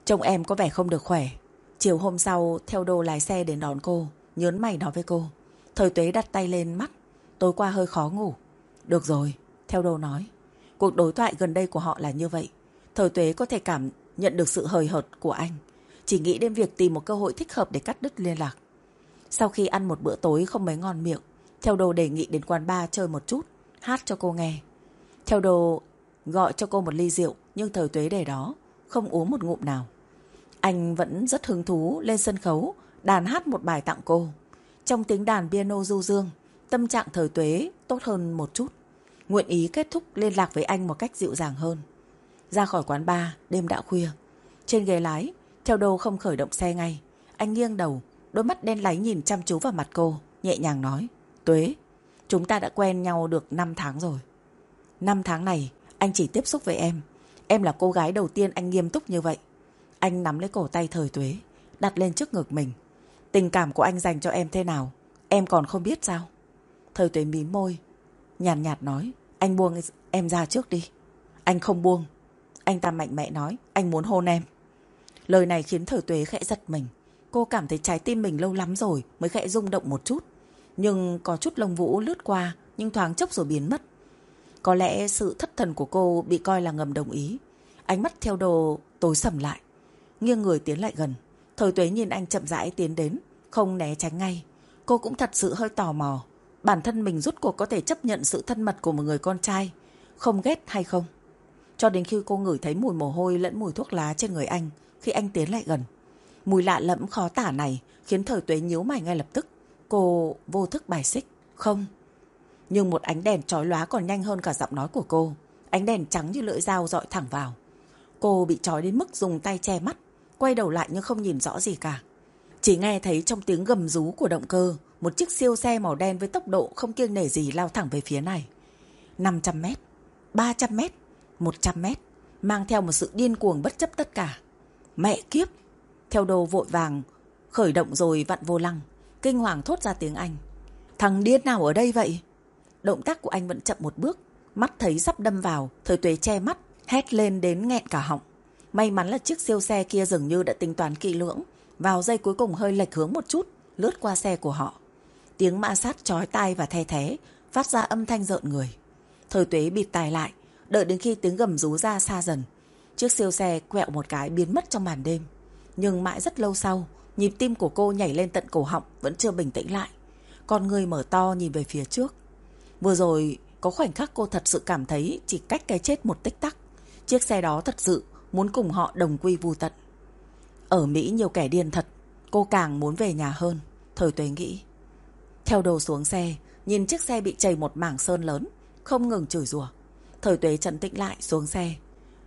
Trông em có vẻ không được khỏe. Chiều hôm sau, theo đô lái xe đến đón cô, nhớn mày nói với cô. Thời Tuế đặt tay lên mắt. Tối qua hơi khó ngủ. Được rồi, theo đô nói. Cuộc đối thoại gần đây của họ là như vậy. Thời Tuế có thể cảm nhận được sự hời hợt của anh. Chỉ nghĩ đến việc tìm một cơ hội thích hợp để cắt đứt liên lạc. Sau khi ăn một bữa tối không mấy ngon miệng, theo đô đề nghị đến quán bar chơi một chút, hát cho cô nghe. Theo đô gọi cho cô một ly rượu, nhưng Thời Tuế để đó, không uống một ngụm nào. Anh vẫn rất hứng thú lên sân khấu, đàn hát một bài tặng cô. Trong tiếng đàn piano du dương, tâm trạng Thời Tuế tốt hơn một chút. Nguyện ý kết thúc liên lạc với anh một cách dịu dàng hơn. Ra khỏi quán bar, đêm đã khuya. Trên ghế lái, theo đô không khởi động xe ngay. Anh nghiêng đầu, đôi mắt đen láy nhìn chăm chú vào mặt cô, nhẹ nhàng nói. Tuế, chúng ta đã quen nhau được 5 tháng rồi. 5 tháng này, anh chỉ tiếp xúc với em. Em là cô gái đầu tiên anh nghiêm túc như vậy. Anh nắm lấy cổ tay Thời Tuế, đặt lên trước ngực mình. Tình cảm của anh dành cho em thế nào, em còn không biết sao? Thời Tuế mím môi, nhàn nhạt nói. Anh buông em ra trước đi. Anh không buông. Anh ta mạnh mẽ nói. Anh muốn hôn em. Lời này khiến Thời Tuế khẽ giật mình. Cô cảm thấy trái tim mình lâu lắm rồi mới khẽ rung động một chút. Nhưng có chút lông vũ lướt qua, nhưng thoáng chốc rồi biến mất. Có lẽ sự thất thần của cô bị coi là ngầm đồng ý. Ánh mắt theo đồ tối sầm lại. Nghiêng người tiến lại gần. Thời Tuế nhìn anh chậm rãi tiến đến, không né tránh ngay. Cô cũng thật sự hơi tò mò. Bản thân mình rốt cuộc có thể chấp nhận sự thân mật của một người con trai, không ghét hay không? Cho đến khi cô ngửi thấy mùi mồ hôi lẫn mùi thuốc lá trên người anh khi anh tiến lại gần. Mùi lạ lẫm khó tả này khiến Thời Tuế nhíu mày ngay lập tức. Cô vô thức bài xích. Không. Nhưng một ánh đèn chói lóa còn nhanh hơn cả giọng nói của cô. Ánh đèn trắng như lưỡi dao dọi thẳng vào. Cô bị chói đến mức dùng tay che mắt, quay đầu lại nhưng không nhìn rõ gì cả. Chỉ nghe thấy trong tiếng gầm rú của động cơ, một chiếc siêu xe màu đen với tốc độ không kiêng nể gì lao thẳng về phía này. 500 mét, 300 mét, 100 mét, mang theo một sự điên cuồng bất chấp tất cả. Mẹ kiếp! Theo đồ vội vàng, khởi động rồi vặn vô lăng, kinh hoàng thốt ra tiếng Anh. Thằng điên nào ở đây vậy? Động tác của anh vẫn chậm một bước, mắt thấy sắp đâm vào, Thời Tuế che mắt, hét lên đến nghẹn cả họng. May mắn là chiếc siêu xe kia dường như đã tính toán kỹ lưỡng, vào giây cuối cùng hơi lệch hướng một chút, lướt qua xe của họ. Tiếng mã sát chói tai và the thé, phát ra âm thanh rợn người. Thời Tuế bịt tai lại, đợi đến khi tiếng gầm rú ra xa dần. Chiếc siêu xe quẹo một cái biến mất trong màn đêm. Nhưng mãi rất lâu sau, nhịp tim của cô nhảy lên tận cổ họng vẫn chưa bình tĩnh lại. Con người mở to nhìn về phía trước. Vừa rồi có khoảnh khắc cô thật sự cảm thấy chỉ cách cái chết một tích tắc. Chiếc xe đó thật sự muốn cùng họ đồng quy vu tận. Ở Mỹ nhiều kẻ điên thật, cô càng muốn về nhà hơn, Thời Tuế nghĩ. Theo đồ xuống xe, nhìn chiếc xe bị chảy một mảng sơn lớn, không ngừng chửi rủa. Thời Tuế trấn tĩnh lại xuống xe.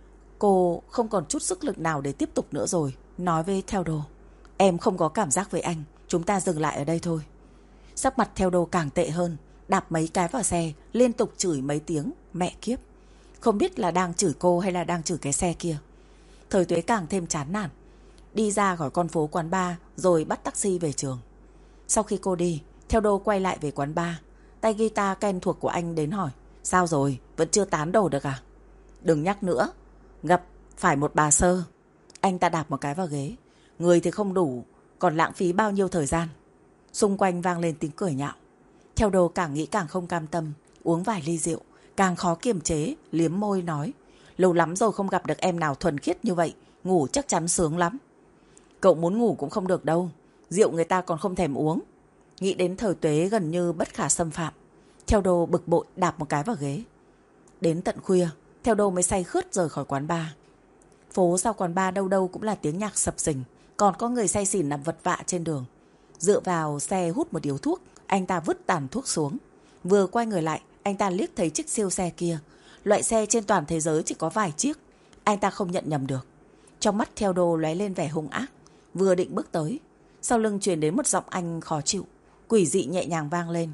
Cô không còn chút sức lực nào để tiếp tục nữa rồi, nói với Theo Đồ. Em không có cảm giác với anh, chúng ta dừng lại ở đây thôi. Sắc mặt Theo Đồ càng tệ hơn, đạp mấy cái vào xe, liên tục chửi mấy tiếng, mẹ kiếp. Không biết là đang chửi cô hay là đang chửi cái xe kia. Thời Tuế càng thêm chán nản. Đi ra khỏi con phố quán bar rồi bắt taxi về trường. Sau khi cô đi, Theo Đô quay lại về quán bar. Tay guitar quen thuộc của anh đến hỏi. Sao rồi, vẫn chưa tán đồ được à? Đừng nhắc nữa, gặp phải một bà sơ. Anh ta đạp một cái vào ghế. Người thì không đủ, còn lãng phí bao nhiêu thời gian. Xung quanh vang lên tiếng cười nhạo. Theo Đô càng nghĩ càng không cam tâm, uống vài ly rượu, càng khó kiềm chế, liếm môi nói. Lâu lắm rồi không gặp được em nào thuần khiết như vậy, ngủ chắc chắn sướng lắm. Cậu muốn ngủ cũng không được đâu, rượu người ta còn không thèm uống. Nghĩ đến Thời Tuế gần như bất khả xâm phạm, Theo Đô bực bội đạp một cái vào ghế. Đến tận khuya, Theo Đô mới say khướt rời khỏi quán bar. Phố sau quán bar đâu đâu cũng là tiếng nhạc sập sình, còn có người say xỉn nằm vật vã trên đường. Dựa vào xe hút một điếu thuốc, anh ta vứt tàn thuốc xuống. Vừa quay người lại, anh ta liếc thấy chiếc siêu xe kia. Loại xe trên toàn thế giới chỉ có vài chiếc, anh ta không nhận nhầm được. Trong mắt Theo Đô lóe lên vẻ hung ác. Vừa định bước tới, sau lưng truyền đến một giọng anh khó chịu, quỷ dị nhẹ nhàng vang lên.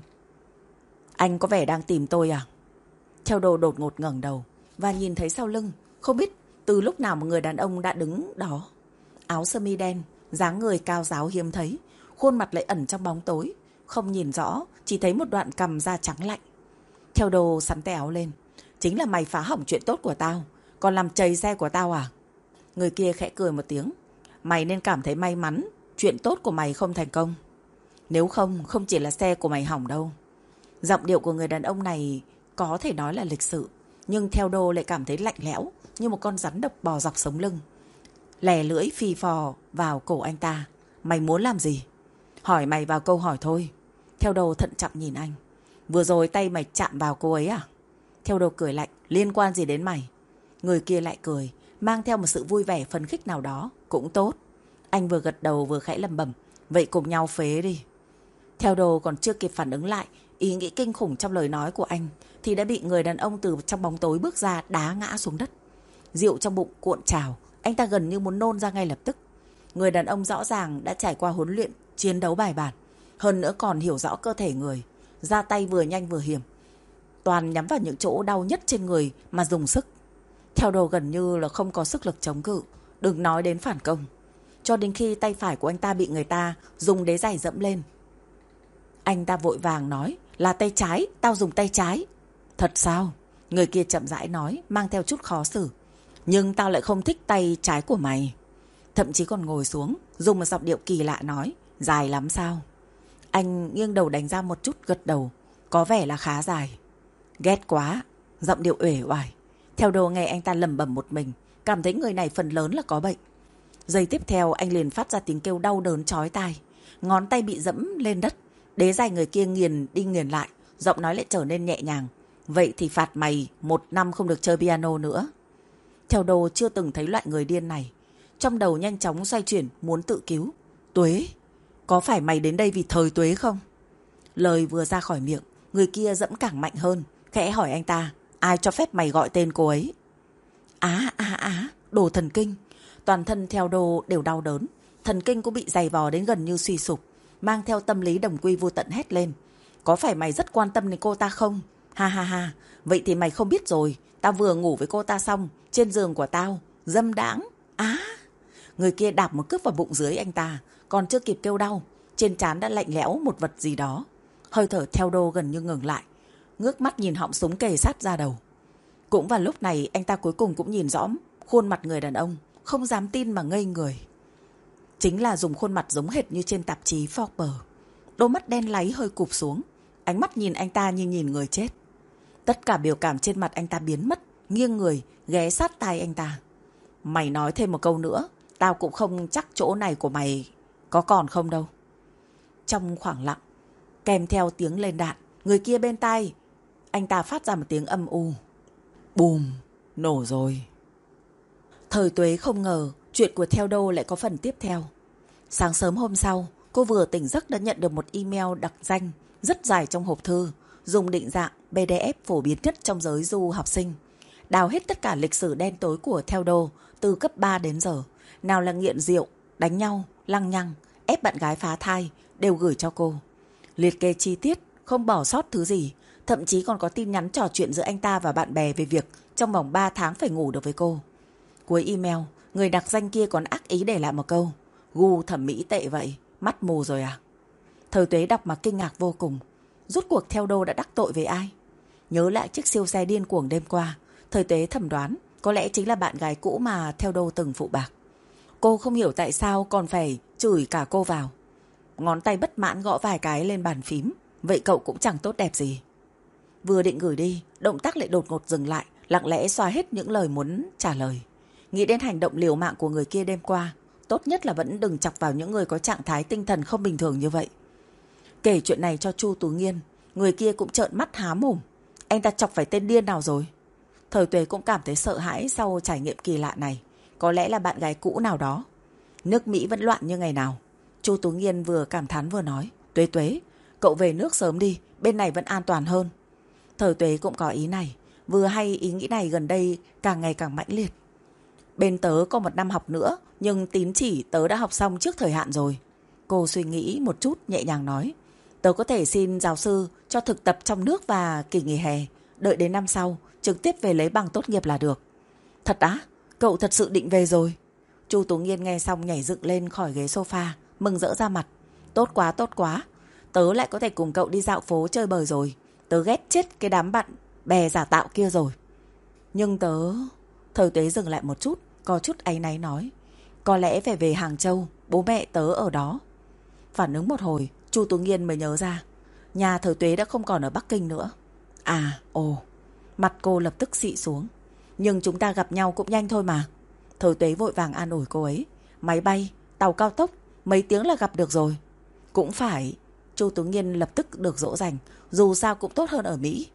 Anh có vẻ đang tìm tôi à? Theo Đô đột ngột ngẩng đầu và nhìn thấy sau lưng, không biết từ lúc nào một người đàn ông đã đứng đó. Áo sơ mi đen, dáng người cao ráo hiếm thấy, khuôn mặt lại ẩn trong bóng tối, không nhìn rõ, chỉ thấy một đoạn cằm da trắng lạnh. Theo Đô sắn tay áo lên. Chính là mày phá hỏng chuyện tốt của tao, còn làm chày xe của tao à? Người kia khẽ cười một tiếng. Mày nên cảm thấy may mắn chuyện tốt của mày không thành công. Nếu không, không chỉ là xe của mày hỏng đâu. Giọng điệu của người đàn ông này có thể nói là lịch sự, nhưng theo Đô lại cảm thấy lạnh lẽo như một con rắn độc bò dọc sống lưng. Lè lưỡi phì phò vào cổ anh ta. Mày muốn làm gì? Hỏi mày vào câu hỏi thôi. Theo Đô thận trọng nhìn anh. Vừa rồi tay mày chạm vào cô ấy à? Theo Đô cười lạnh. Liên quan gì đến mày? Người kia lại cười, mang theo một sự vui vẻ phấn khích nào đó. Cũng tốt. Anh vừa gật đầu vừa khẽ lẩm bẩm. Vậy cùng nhau phế đi. Theo Đô còn chưa kịp phản ứng lại ý nghĩ kinh khủng trong lời nói của anh thì đã bị người đàn ông từ trong bóng tối bước ra đá ngã xuống đất. Rượu trong bụng cuộn trào, anh ta gần như muốn nôn ra ngay lập tức. Người đàn ông rõ ràng đã trải qua huấn luyện chiến đấu bài bản, hơn nữa còn hiểu rõ cơ thể người, ra tay vừa nhanh vừa hiểm, toàn nhắm vào những chỗ đau nhất trên người mà dùng sức. Theo Đồ gần như là không có sức lực chống cự, đừng nói đến phản công. Cho đến khi tay phải của anh ta bị người ta dùng đế giày dẫm lên, anh ta vội vàng nói, là tay trái, tao dùng tay trái. Thật sao? Người kia chậm rãi nói, mang theo chút khó xử. Nhưng tao lại không thích tay trái của mày. Thậm chí còn ngồi xuống, dùng một giọng điệu kỳ lạ nói, dài lắm sao? Anh nghiêng đầu đánh ra một chút gật đầu, có vẻ là khá dài. Ghét quá, giọng điệu uể oải. Theo Đồ nghe anh ta lẩm bẩm một mình, cảm thấy người này phần lớn là có bệnh. Giây tiếp theo anh liền phát ra tiếng kêu đau đớn chói tai, ngón tay bị dẫm lên đất. Đế giày người kia nghiền đi nghiền lại, giọng nói lại trở nên nhẹ nhàng. Vậy thì phạt mày 1 năm không được chơi piano nữa. Theo Đồ chưa từng thấy loại người điên này, trong đầu nhanh chóng xoay chuyển muốn tự cứu. Tuế, có phải mày đến đây vì thời Tuế không? Lời vừa ra khỏi miệng, người kia dẫm càng mạnh hơn, khẽ hỏi anh ta, ai cho phép mày gọi tên cô ấy? Đồ thần kinh. Toàn thân Theo Đồ đều đau đớn, thần kinh cũng bị giày vò đến gần như suy sụp, mang theo tâm lý đồng quy vô tận hét lên. Có phải mày rất quan tâm đến cô ta không? Ha ha ha, vậy thì mày không biết rồi, tao vừa ngủ với cô ta xong, trên giường của tao, dâm đãng. Người kia đạp một cước vào bụng dưới anh ta, còn chưa kịp kêu đau, trên trán đã lạnh lẽo một vật gì đó. Hơi thở Theo Đô gần như ngừng lại, ngước mắt nhìn họng súng kề sát ra đầu. Cũng vào lúc này anh ta cuối cùng cũng nhìn rõ khuôn mặt người đàn ông, không dám tin mà ngây người. Chính là dùng khuôn mặt giống hệt như trên tạp chí Forbes. Đôi mắt đen láy hơi cụp xuống, ánh mắt nhìn anh ta như nhìn người chết. Tất cả biểu cảm trên mặt anh ta biến mất, nghiêng người, ghé sát tai anh ta. Mày nói thêm một câu nữa, tao cũng không chắc chỗ này của mày có còn không đâu. Trong khoảng lặng, kèm theo tiếng lên đạn, người kia bên tai anh ta phát ra một tiếng âm u. Bùm, nổ rồi. Thời Tuế không ngờ chuyện của Theo Đô lại có phần tiếp theo. Sáng sớm hôm sau, cô vừa tỉnh giấc đã nhận được một email đặc danh rất dài trong hộp thư, dùng định dạng PDF phổ biến nhất trong giới du học sinh. Đào hết tất cả lịch sử đen tối của Theo Đô từ cấp 3 đến giờ. Nào là nghiện rượu, đánh nhau, lăng nhăng, ép bạn gái phá thai, đều gửi cho cô. Liệt kê chi tiết, không bỏ sót thứ gì. Thậm chí còn có tin nhắn trò chuyện giữa anh ta và bạn bè về việc trong vòng 3 tháng phải ngủ được với cô. Cuối email, người đặc danh kia còn ác ý để lại một câu, gu thẩm mỹ tệ vậy, mắt mù rồi à? Thời Tuế đọc mà kinh ngạc vô cùng. Rốt cuộc Theo Đô đã đắc tội với ai? Nhớ lại chiếc siêu xe điên cuồng đêm qua, Thời Tuế thẩm đoán có lẽ chính là bạn gái cũ mà Theo Đô từng phụ bạc. Cô không hiểu tại sao còn phải chửi cả cô vào. Ngón tay bất mãn gõ vài cái lên bàn phím. Vậy cậu cũng chẳng tốt đẹp gì. Vừa định gửi đi, động tác lại đột ngột dừng lại, lặng lẽ xóa hết những lời muốn trả lời. Nghĩ đến hành động liều mạng của người kia đêm qua, tốt nhất là vẫn đừng chọc vào những người có trạng thái tinh thần không bình thường như vậy. Kể chuyện này cho Chu Tú Nghiên, người kia cũng trợn mắt há mồm. Anh ta chọc phải tên điên nào rồi? Thời Tuế cũng cảm thấy sợ hãi sau trải nghiệm kỳ lạ này. Có lẽ là bạn gái cũ nào đó. Nước Mỹ vẫn loạn như ngày nào. Chu Tú Nghiên vừa cảm thán vừa nói, Tuế Tuế, cậu về nước sớm đi, bên này vẫn an toàn hơn. Thời Tuế cũng có ý này, vừa hay ý nghĩ này gần đây càng ngày càng mãnh liệt. Bên tớ có 1 năm học nữa, nhưng tín chỉ tớ đã học xong trước thời hạn rồi. Cô suy nghĩ một chút nhẹ nhàng nói, tớ có thể xin giáo sư cho thực tập trong nước và kỳ nghỉ hè, đợi đến năm sau, trực tiếp về lấy bằng tốt nghiệp là được. Thật á? Cậu thật sự định về rồi? Chu Tú Nghiên nghe xong nhảy dựng lên khỏi ghế sofa, mừng rỡ ra mặt. Tốt quá, tốt quá. Tớ lại có thể cùng cậu đi dạo phố chơi bời rồi. Tớ ghét chết cái đám bạn bè giả tạo kia rồi. Nhưng tớ... Thời Tuế dừng lại một chút, có chút áy náy nói, có lẽ phải về Hàng Châu, bố mẹ tớ ở đó. Phản ứng một hồi, Chu Tú Nghiên mới nhớ ra, nhà Thời Tuế đã không còn ở Bắc Kinh nữa. À, ồ, mặt cô lập tức xị xuống. Nhưng chúng ta gặp nhau cũng nhanh thôi mà. Thời Tuế vội vàng an ủi cô ấy, máy bay, tàu cao tốc, mấy tiếng là gặp được rồi. Cũng phải, Chu Tú Nghiên lập tức được dỗ dành, dù sao cũng tốt hơn ở Mỹ.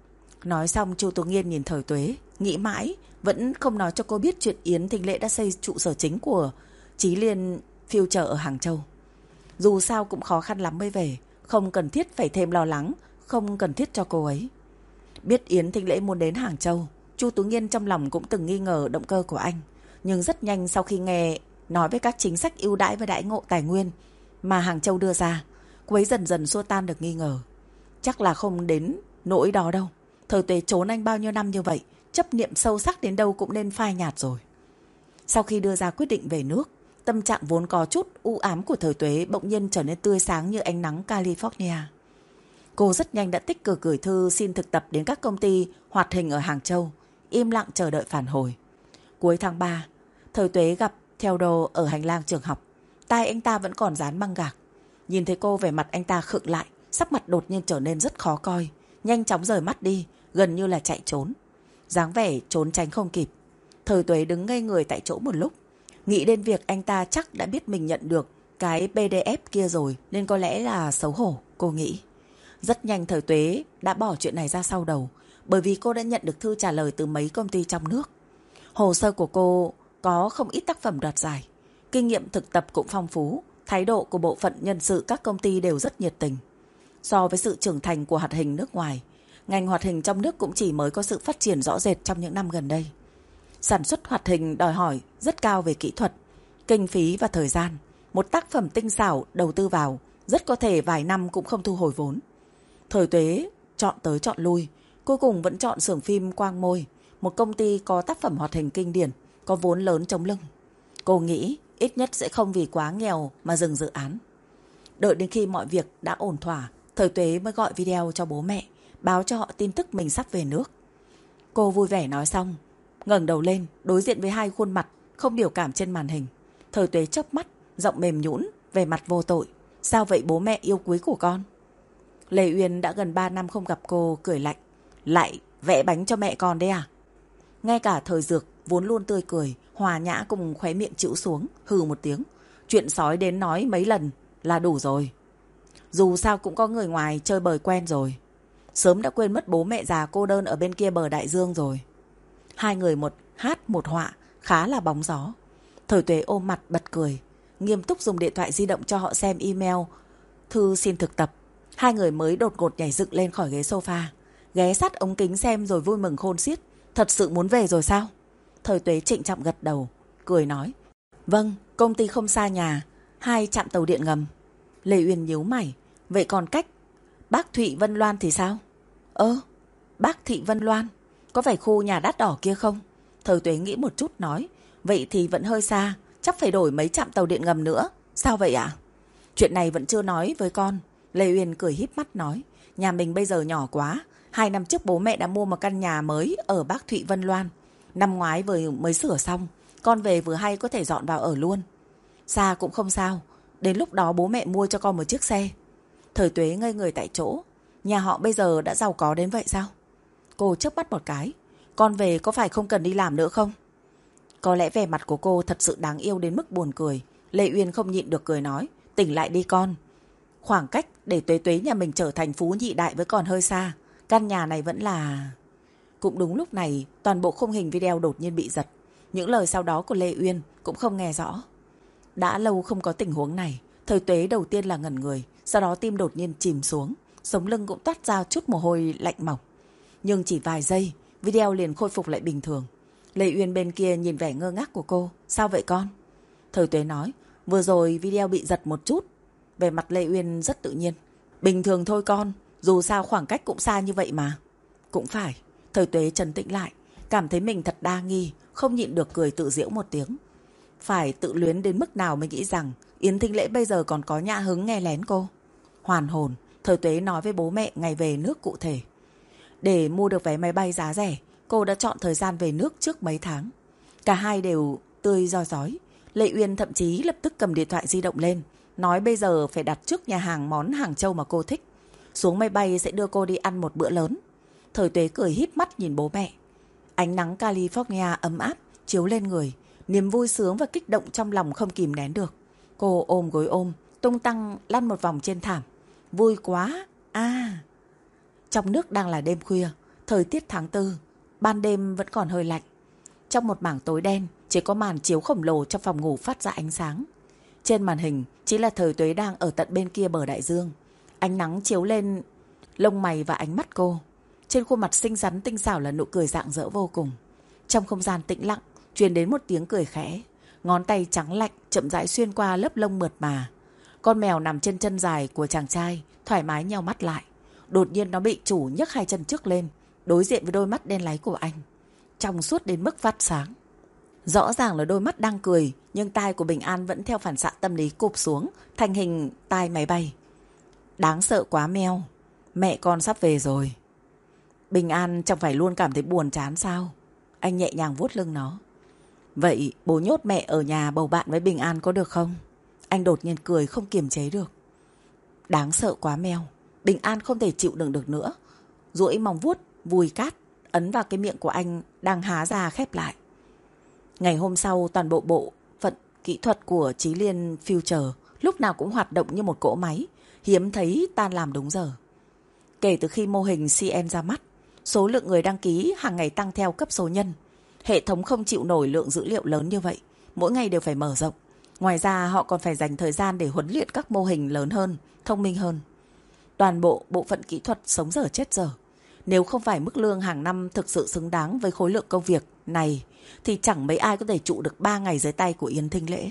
Nói xong Chu Tú Nghiên nhìn Thời Tuế, nghĩ mãi, vẫn không nói cho cô biết chuyện Yến Thính Lễ đã xây trụ sở chính của Chí Liên Future ở Hàng Châu. Dù sao cũng khó khăn lắm mới về, không cần thiết phải thêm lo lắng, không cần thiết cho cô ấy. Biết Yến Thính Lễ muốn đến Hàng Châu, Chu Tú Nghiên trong lòng cũng từng nghi ngờ động cơ của anh. Nhưng rất nhanh sau khi nghe nói về các chính sách ưu đãi và đãi ngộ tài nguyên mà Hàng Châu đưa ra, cô ấy dần dần xua tan được nghi ngờ. Chắc là không đến nỗi đó đâu. Thời Tuế trốn anh bao nhiêu năm như vậy, chấp niệm sâu sắc đến đâu cũng nên phai nhạt rồi. Sau khi đưa ra quyết định về nước, tâm trạng vốn có chút u ám của Thời Tuế bỗng nhiên trở nên tươi sáng như ánh nắng California. Cô rất nhanh đã tích cực gửi thư xin thực tập đến các công ty hoạt hình ở Hàng Châu, im lặng chờ đợi phản hồi. Cuối tháng 3, Thời Tuế gặp Theodore ở hành lang trường học. Tai anh ta vẫn còn dán băng gạc. Nhìn thấy cô, vẻ mặt anh ta khựng lại, sắc mặt đột nhiên trở nên rất khó coi, nhanh chóng rời mắt đi, gần như là chạy trốn. Dáng vẻ trốn tránh không kịp. Thời Tuế đứng ngây người tại chỗ một lúc, nghĩ đến việc anh ta chắc đã biết mình nhận được cái PDF kia rồi, nên có lẽ là xấu hổ, cô nghĩ. Rất nhanh Thời Tuế đã bỏ chuyện này ra sau đầu, bởi vì cô đã nhận được thư trả lời từ mấy công ty trong nước. Hồ sơ của cô có không ít tác phẩm đoạt giải, kinh nghiệm thực tập cũng phong phú, thái độ của bộ phận nhân sự các công ty đều rất nhiệt tình. So với sự trưởng thành của hoạt hình nước ngoài, ngành hoạt hình trong nước cũng chỉ mới có sự phát triển rõ rệt trong những năm gần đây. Sản xuất hoạt hình đòi hỏi rất cao về kỹ thuật, kinh phí và thời gian. Một tác phẩm tinh xảo đầu tư vào, rất có thể vài năm cũng không thu hồi vốn. Thời Tuế chọn tới chọn lui, cuối cùng vẫn chọn xưởng phim Quang Môi, một công ty có tác phẩm hoạt hình kinh điển, có vốn lớn chống lưng. Cô nghĩ ít nhất sẽ không vì quá nghèo mà dừng dự án. Đợi đến khi mọi việc đã ổn thỏa, Thời Tuế mới gọi video cho bố mẹ, báo cho họ tin tức mình sắp về nước. Cô vui vẻ nói xong, ngẩng đầu lên, đối diện với hai khuôn mặt không biểu cảm trên màn hình. Thời Tuế chớp mắt, giọng mềm nhũn, vẻ mặt vô tội. Sao vậy bố mẹ yêu quý của con? Lê Uyên đã gần 3 năm không gặp cô, cười lạnh. Lại vẽ bánh cho mẹ con đấy à? Ngay cả Thời Dược vốn luôn tươi cười, hòa nhã cùng khóe miệng chịu xuống, hừ một tiếng. Chuyện sói đến nói mấy lần là đủ rồi. Dù sao cũng có người ngoài chơi bời quen rồi. Sớm đã quên mất bố mẹ già cô đơn ở bên kia bờ đại dương rồi. Hai người một hát một họa, khá là bóng gió. Thời Tuế ôm mặt bật cười, nghiêm túc dùng điện thoại di động cho họ xem email thư xin thực tập. Hai người mới đột ngột nhảy dựng lên khỏi ghế sofa, ghé sát ống kính xem rồi vui mừng khôn xiết. Thật sự muốn về rồi sao? Thời Tuế trịnh trọng gật đầu, cười nói. Vâng, công ty không xa nhà, 2 trạm tàu điện ngầm. Lê Uyên nhíu mày, vậy còn cách Bác Thụy Vân Loan thì sao? Bác Thị Vân Loan, có phải khu nhà đắt đỏ kia không? Thời Tuế nghĩ một chút nói, vậy thì vẫn hơi xa, chắc phải đổi mấy trạm tàu điện ngầm nữa. Sao vậy ạ? Chuyện này vẫn chưa nói với con. Lê Uyên cười híp mắt nói, nhà mình bây giờ nhỏ quá. 2 năm trước bố mẹ đã mua một căn nhà mới ở Bác Thụy Vân Loan. Năm ngoái vừa mới sửa xong, con về vừa hay có thể dọn vào ở luôn. Xa cũng không sao, đến lúc đó bố mẹ mua cho con một chiếc xe. Thời Tuế ngây người tại chỗ, nhà họ bây giờ đã giàu có đến vậy sao? Cô chớp mắt một cái, con về có phải không cần đi làm nữa không? Có lẽ vẻ mặt của cô thật sự đáng yêu đến mức buồn cười. Lê Uyên không nhịn được cười nói, tỉnh lại đi con. Khoảng cách để Tuế Tuế nhà mình trở thành phú nhị đại với còn hơi xa. Căn nhà này vẫn là... Cũng đúng lúc này, toàn bộ khung hình video đột nhiên bị giật. Những lời sau đó của Lê Uyên cũng không nghe rõ. Đã lâu không có tình huống này. Thời Tuế đầu tiên là ngẩn người, sau đó tim đột nhiên chìm xuống, sống lưng cũng toát ra chút mồ hôi lạnh mỏng. Nhưng chỉ vài giây, video liền khôi phục lại bình thường. Lê Uyên bên kia nhìn vẻ ngơ ngác của cô. Sao vậy con? Thời Tuế nói, vừa rồi video bị giật một chút. Về mặt Lê Uyên rất tự nhiên. Bình thường thôi con, dù sao khoảng cách cũng xa như vậy mà. Cũng phải. Thời Tuế trấn tĩnh lại, cảm thấy mình thật đa nghi, không nhịn được cười tự giễu một tiếng. Phải tự luyến đến mức nào mới nghĩ rằng Yến Thính Lễ bây giờ còn có nhã hứng nghe lén cô. Hoàn hồn, Thời Tuế nói với bố mẹ ngày về nước cụ thể. Để mua được vé máy bay giá rẻ, cô đã chọn thời gian về nước trước mấy tháng. Cả hai đều tươi roi rói. Lệ Uyên thậm chí lập tức cầm điện thoại di động lên, nói bây giờ phải đặt trước nhà hàng món Hàng Châu mà cô thích. Xuống máy bay sẽ đưa cô đi ăn một bữa lớn. Thời Tuế cười híp mắt nhìn bố mẹ. Ánh nắng California ấm áp chiếu lên người, niềm vui sướng và kích động trong lòng không kìm nén được. Cô ôm gối ôm, tung tăng lăn một vòng trên thảm. Vui quá! Trong nước đang là đêm khuya, thời tiết tháng 4, ban đêm vẫn còn hơi lạnh. Trong một mảng tối đen, chỉ có màn chiếu khổng lồ trong phòng ngủ phát ra ánh sáng. Trên màn hình chỉ là Thời Tuế đang ở tận bên kia bờ đại dương. Ánh nắng chiếu lên lông mày và ánh mắt cô. Trên khuôn mặt xinh xắn tinh xảo là nụ cười rạng rỡ vô cùng. Trong không gian tĩnh lặng truyền đến một tiếng cười khẽ. Ngón tay trắng lạnh chậm rãi xuyên qua lớp lông mượt mà. Con mèo nằm trên chân dài của chàng trai thoải mái nheo mắt lại. Đột nhiên nó bị chủ nhấc hai chân trước lên, đối diện với đôi mắt đen láy của anh, trong suốt đến mức phát sáng. Rõ ràng là đôi mắt đang cười, nhưng tai của Bình An vẫn theo phản xạ tâm lý cụp xuống thành hình tai máy bay. Đáng sợ quá meo, mẹ con sắp về rồi. Bình An chẳng phải luôn cảm thấy buồn chán sao? Anh nhẹ nhàng vuốt lưng nó. Vậy bố nhốt mẹ ở nhà bầu bạn với Bình An có được không? Anh đột nhiên cười không kiềm chế được. Đáng sợ quá meo. Bình An không thể chịu đựng được nữa, duỗi móng vuốt vùi cát ấn vào cái miệng của anh đang há ra khép lại. Ngày hôm sau, toàn bộ bộ phận kỹ thuật của Chí Liên Future lúc nào cũng hoạt động như một cỗ máy, hiếm thấy tan làm đúng giờ. Kể từ khi mô hình CN ra mắt, số lượng người đăng ký hàng ngày tăng theo cấp số nhân. Hệ thống không chịu nổi lượng dữ liệu lớn như vậy, mỗi ngày đều phải mở rộng. Ngoài ra họ còn phải dành thời gian để huấn luyện các mô hình lớn hơn, thông minh hơn. Toàn bộ bộ phận kỹ thuật sống dở chết dở. Nếu không phải mức lương hàng năm thực sự xứng đáng với khối lượng công việc này, thì chẳng mấy ai có thể trụ được 3 ngày dưới tay của Yến Thinh Lễ.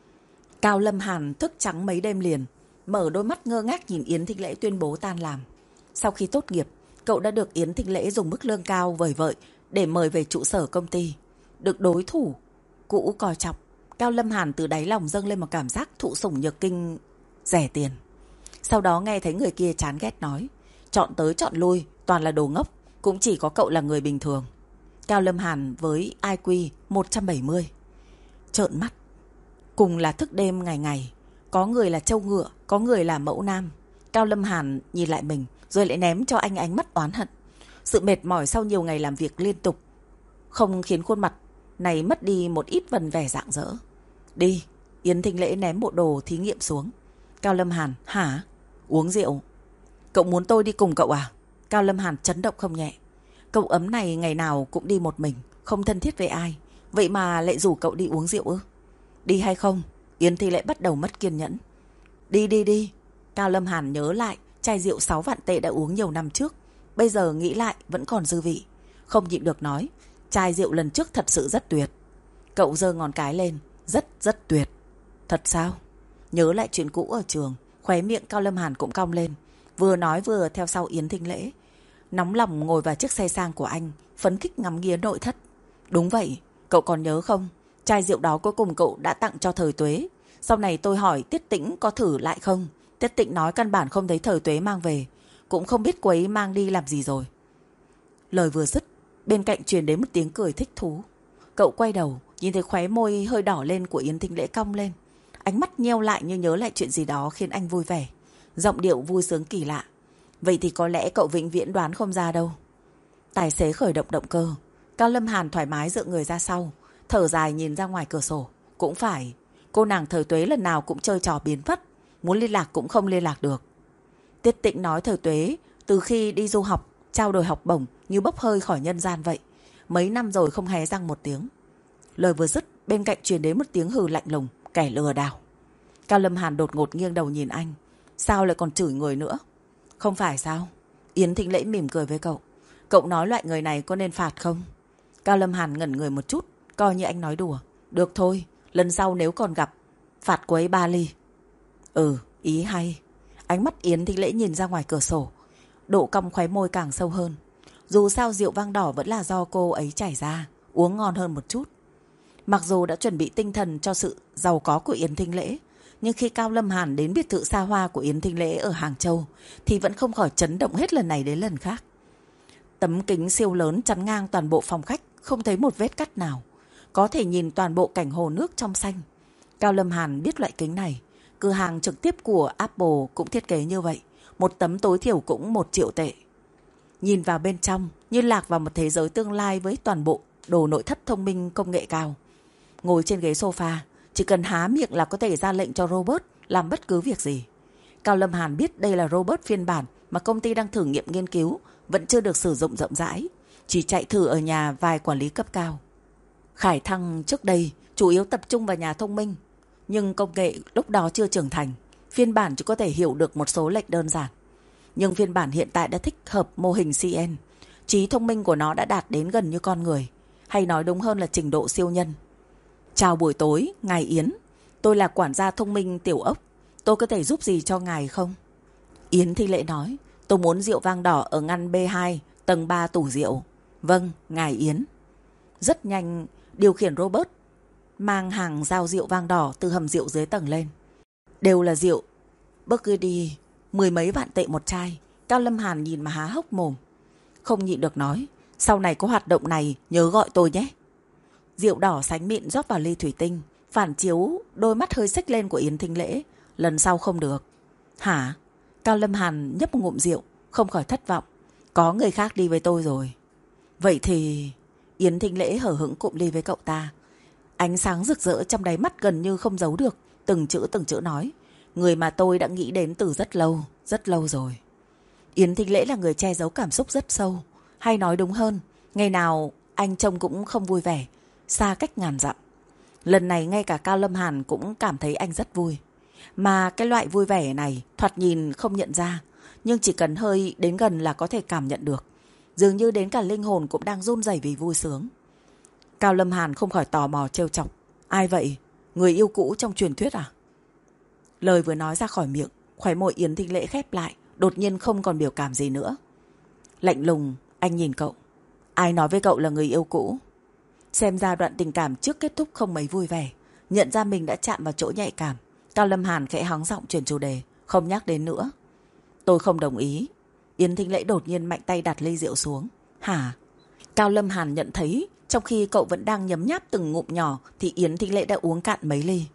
Cao Lâm Hàn thức trắng mấy đêm liền, mở đôi mắt ngơ ngác nhìn Yến Thinh Lễ tuyên bố tan làm. Sau khi tốt nghiệp, cậu đã được Yến Thinh Lễ dùng mức lương cao vời vợi để mời về trụ sở công ty. Được đối thủ cũ coi trọng, Cao Lâm Hàn từ đáy lòng dâng lên một cảm giác thụ sủng nhược kinh rẻ tiền. Sau đó nghe thấy người kia chán ghét nói, chọn tới chọn lui toàn là đồ ngốc, cũng chỉ có cậu là người bình thường. Cao Lâm Hàn với IQ 170. Trợn mắt. Cùng là thức đêm ngày ngày, có người là trâu ngựa, có người là mẫu nam. Cao Lâm Hàn nhìn lại mình, rồi lại ném cho anh ánh mắt oán hận. Sự mệt mỏi sau nhiều ngày làm việc liên tục không khiến khuôn mặt này mất đi một ít vần vẻ rạng rỡ. Đi. Yến Thinh Lễ ném bộ đồ thí nghiệm xuống. Cao Lâm Hàn, hả? Uống rượu? Cậu muốn tôi đi cùng cậu à? Cao Lâm Hàn chấn động không nhẹ. Cậu ấm này ngày nào cũng đi một mình, không thân thiết với ai, vậy mà lại rủ cậu đi uống rượu ư? Đi hay không? Yến Thinh Lễ bắt đầu mất kiên nhẫn. Đi. Cao Lâm Hàn nhớ lại chai rượu 6 vạn tệ đã uống nhiều năm trước, bây giờ nghĩ lại vẫn còn dư vị. Không nhịn được nói, chai rượu lần trước thật sự rất tuyệt. Cậu giơ ngón cái lên, rất tuyệt. Thật sao? Nhớ lại chuyện cũ ở trường, khóe miệng Cao Lâm Hàn cũng cong lên, vừa nói vừa theo sau Yến Thinh Lễ. Nóng lòng ngồi vào chiếc xe sang của anh, phấn khích ngắm nghía nội thất. Đúng vậy, cậu còn nhớ không? Chai rượu đó cuối cùng cậu đã tặng cho Thời Tuế. Sau này tôi hỏi Tiết Tĩnh có thử lại không? Tiết Tĩnh nói căn bản không thấy Thời Tuế mang về, cũng không biết cô ấy mang đi làm gì rồi. Lời vừa dứt, bên cạnh truyền đến một tiếng cười thích thú. Cậu quay đầu, nhìn thấy khóe môi hơi đỏ lên của Yến Thinh Lễ cong lên. Ánh mắt nheo lại như nhớ lại chuyện gì đó khiến anh vui vẻ. Giọng điệu vui sướng kỳ lạ. Vậy thì có lẽ cậu vĩnh viễn đoán không ra đâu. Tài xế khởi động động cơ. Cao Lâm Hàn thoải mái dựa người ra sau, thở dài nhìn ra ngoài cửa sổ. Cũng phải, cô nàng Thời Tuế lần nào cũng chơi trò biến mất, muốn liên lạc cũng không liên lạc được. Tiết Tĩnh nói Thời Tuế từ khi đi du học, trao đổi học bổng như bốc hơi khỏi nhân gian vậy. Mấy năm rồi không hé răng một tiếng. Lời vừa dứt, bên cạnh truyền đến một tiếng hừ lạnh lùng, kẻ lừa đảo. Cao Lâm Hàn đột ngột nghiêng đầu nhìn anh. Sao lại còn chửi người nữa? Không phải sao? Yến Thinh Lễ mỉm cười với cậu. Cậu nói loại người này có nên phạt không? Cao Lâm Hàn ngẩn người một chút, coi như anh nói đùa. Được thôi, lần sau nếu còn gặp, phạt cô ấy 3 ly. Ừ, ý hay. Ánh mắt Yến Thinh Lễ nhìn ra ngoài cửa sổ, độ cong khóe môi càng sâu hơn. Dù sao rượu vang đỏ vẫn là do cô ấy chảy ra, uống ngon hơn một chút. Mặc dù đã chuẩn bị tinh thần cho sự giàu có của Yến Thinh Lễ, nhưng khi Cao Lâm Hàn đến biệt thự xa hoa của Yến Thinh Lễ ở Hàng Châu thì vẫn không khỏi chấn động hết lần này đến lần khác. Tấm kính siêu lớn chắn ngang toàn bộ phòng khách, không thấy một vết cắt nào. có thể nhìn toàn bộ cảnh hồ nước trong xanh. Cao Lâm Hàn biết loại kính này. Cửa hàng trực tiếp của Apple cũng thiết kế như vậy. Một tấm tối thiểu cũng 1 triệu tệ. Nhìn vào bên trong như lạc vào một thế giới tương lai với toàn bộ đồ nội thất thông minh công nghệ cao. Ngồi trên ghế sofa, chỉ cần há miệng là có thể ra lệnh cho robot làm bất cứ việc gì. Cao Lâm Hàn biết đây là robot phiên bản mà công ty đang thử nghiệm nghiên cứu, vẫn chưa được sử dụng rộng rãi, chỉ chạy thử ở nhà vài quản lý cấp cao. Khải Thăng trước đây chủ yếu tập trung vào nhà thông minh, nhưng công nghệ lúc đó chưa trưởng thành, phiên bản chỉ có thể hiểu được một số lệnh đơn giản. Nhưng phiên bản hiện tại đã thích hợp mô hình CN, trí thông minh của nó đã đạt đến gần như con người, hay nói đúng hơn là trình độ siêu nhân. Chào buổi tối, ngài Yến, tôi là quản gia thông minh Tiểu Ốc, tôi có thể giúp gì cho ngài không? Yến Thi Lễ nói, tôi muốn rượu vang đỏ ở ngăn B2, tầng 3 tủ rượu. Vâng, ngài Yến. Rất nhanh, điều khiển robot mang hàng giao rượu vang đỏ từ hầm rượu dưới tầng lên. Đều là rượu Burgundy, 10 mấy vạn tệ một chai. Cao Lâm Hàn nhìn mà há hốc mồm. Không nhịn được nói, sau này có hoạt động này nhớ gọi tôi nhé. Rượu đỏ sánh mịn rót vào ly thủy tinh, phản chiếu đôi mắt hơi xếch lên của Yến Thính Lễ. Lần sau không được. Hả? Cao Lâm Hàn nhấp một ngụm rượu, không khỏi thất vọng. Có người khác đi với tôi rồi. Vậy thì... Yến Thính Lễ hở hững cụm ly với cậu ta. Ánh sáng rực rỡ trong đáy mắt gần như không giấu được. Từng chữ nói. Người mà tôi đã nghĩ đến từ rất lâu rồi. Yến Thính Lễ là người che giấu cảm xúc rất sâu. Hay nói đúng hơn, ngày nào anh trông cũng không vui vẻ, xa cách ngàn dặm. Lần này ngay cả Cao Lâm Hàn cũng cảm thấy anh rất vui. Mà cái loại vui vẻ này thoạt nhìn không nhận ra, nhưng chỉ cần hơi đến gần là có thể cảm nhận được. Dường như đến cả linh hồn cũng đang run rẩy vì vui sướng. Cao Lâm Hàn không khỏi tò mò trêu chọc. Ai vậy? Người yêu cũ trong truyền thuyết à? Lời vừa nói ra khỏi miệng, khóe môi Yến Thính Lễ khép lại, đột nhiên không còn biểu cảm gì nữa. Lạnh lùng, anh nhìn cậu. Ai nói với cậu là người yêu cũ? Xem ra đoạn tình cảm trước kết thúc không mấy vui vẻ, nhận ra mình đã chạm vào chỗ nhạy cảm. Cao Lâm Hàn khẽ hắng giọng chuyển chủ đề, không nhắc đến nữa. Tôi không đồng ý. Yến Thính Lễ đột nhiên mạnh tay đặt ly rượu xuống. Hả? Cao Lâm Hàn nhận thấy trong khi cậu vẫn đang nhấm nháp từng ngụm nhỏ thì Yến Thính Lễ đã uống cạn mấy ly.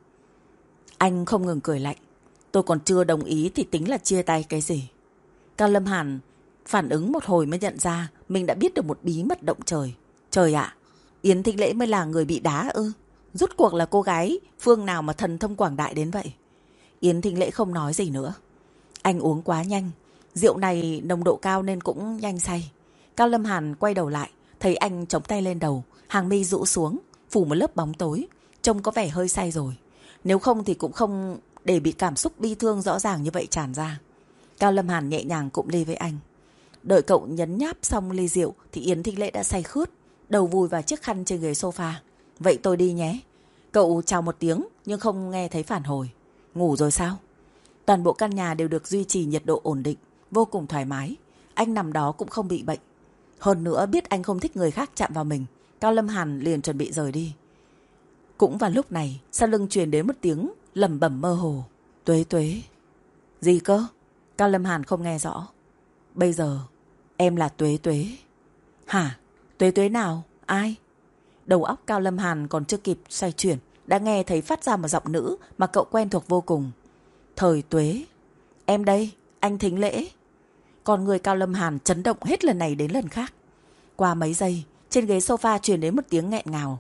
Anh không ngừng cười lạnh. Tôi còn chưa đồng ý thì tính là chia tay cái gì? Cao Lâm Hàn phản ứng một hồi mới nhận ra mình đã biết được một bí mật động trời. Trời ạ, Yến Thính Lễ mới là người bị đá ư? Rốt cuộc là cô gái phương nào mà thần thông quảng đại đến vậy? Yến Thính Lễ không nói gì nữa. Anh uống quá nhanh. Rượu này nồng độ cao nên cũng nhanh say. Cao Lâm Hàn quay đầu lại, thấy anh chống tay lên đầu, hàng mi rũ xuống, phủ một lớp bóng tối, trông có vẻ hơi say rồi. Nếu không thì cũng không để bị cảm xúc bi thương rõ ràng như vậy tràn ra. Cao Lâm Hàn nhẹ nhàng cụm ly với anh. Đợi cậu nhấn nháp xong ly rượu thì Yến Thính Lễ đã say khướt, đầu vùi vào chiếc khăn trên ghế sofa. Vậy tôi đi nhé. Cậu chào một tiếng nhưng không nghe thấy phản hồi. Ngủ rồi sao? Toàn bộ căn nhà đều được duy trì nhiệt độ ổn định, vô cùng thoải mái. Anh nằm đó cũng không bị bệnh. Hơn nữa biết anh không thích người khác chạm vào mình, Cao Lâm Hàn liền chuẩn bị rời đi. Cũng vào lúc này, sau lưng truyền đến một tiếng lẩm bẩm mơ hồ. Tuế tuế. Gì cơ? Cao Lâm Hàn không nghe rõ. Bây giờ, em là Tuế tuế. Hả? Tuế tuế nào? Ai? Đầu óc Cao Lâm Hàn còn chưa kịp xoay chuyển, đã nghe thấy phát ra một giọng nữ mà cậu quen thuộc vô cùng. Thời Tuế. Em đây, anh Thính Lễ. Con người Cao Lâm Hàn chấn động hết lần này đến lần khác. Qua mấy giây, trên ghế sofa truyền đến một tiếng nghẹn ngào.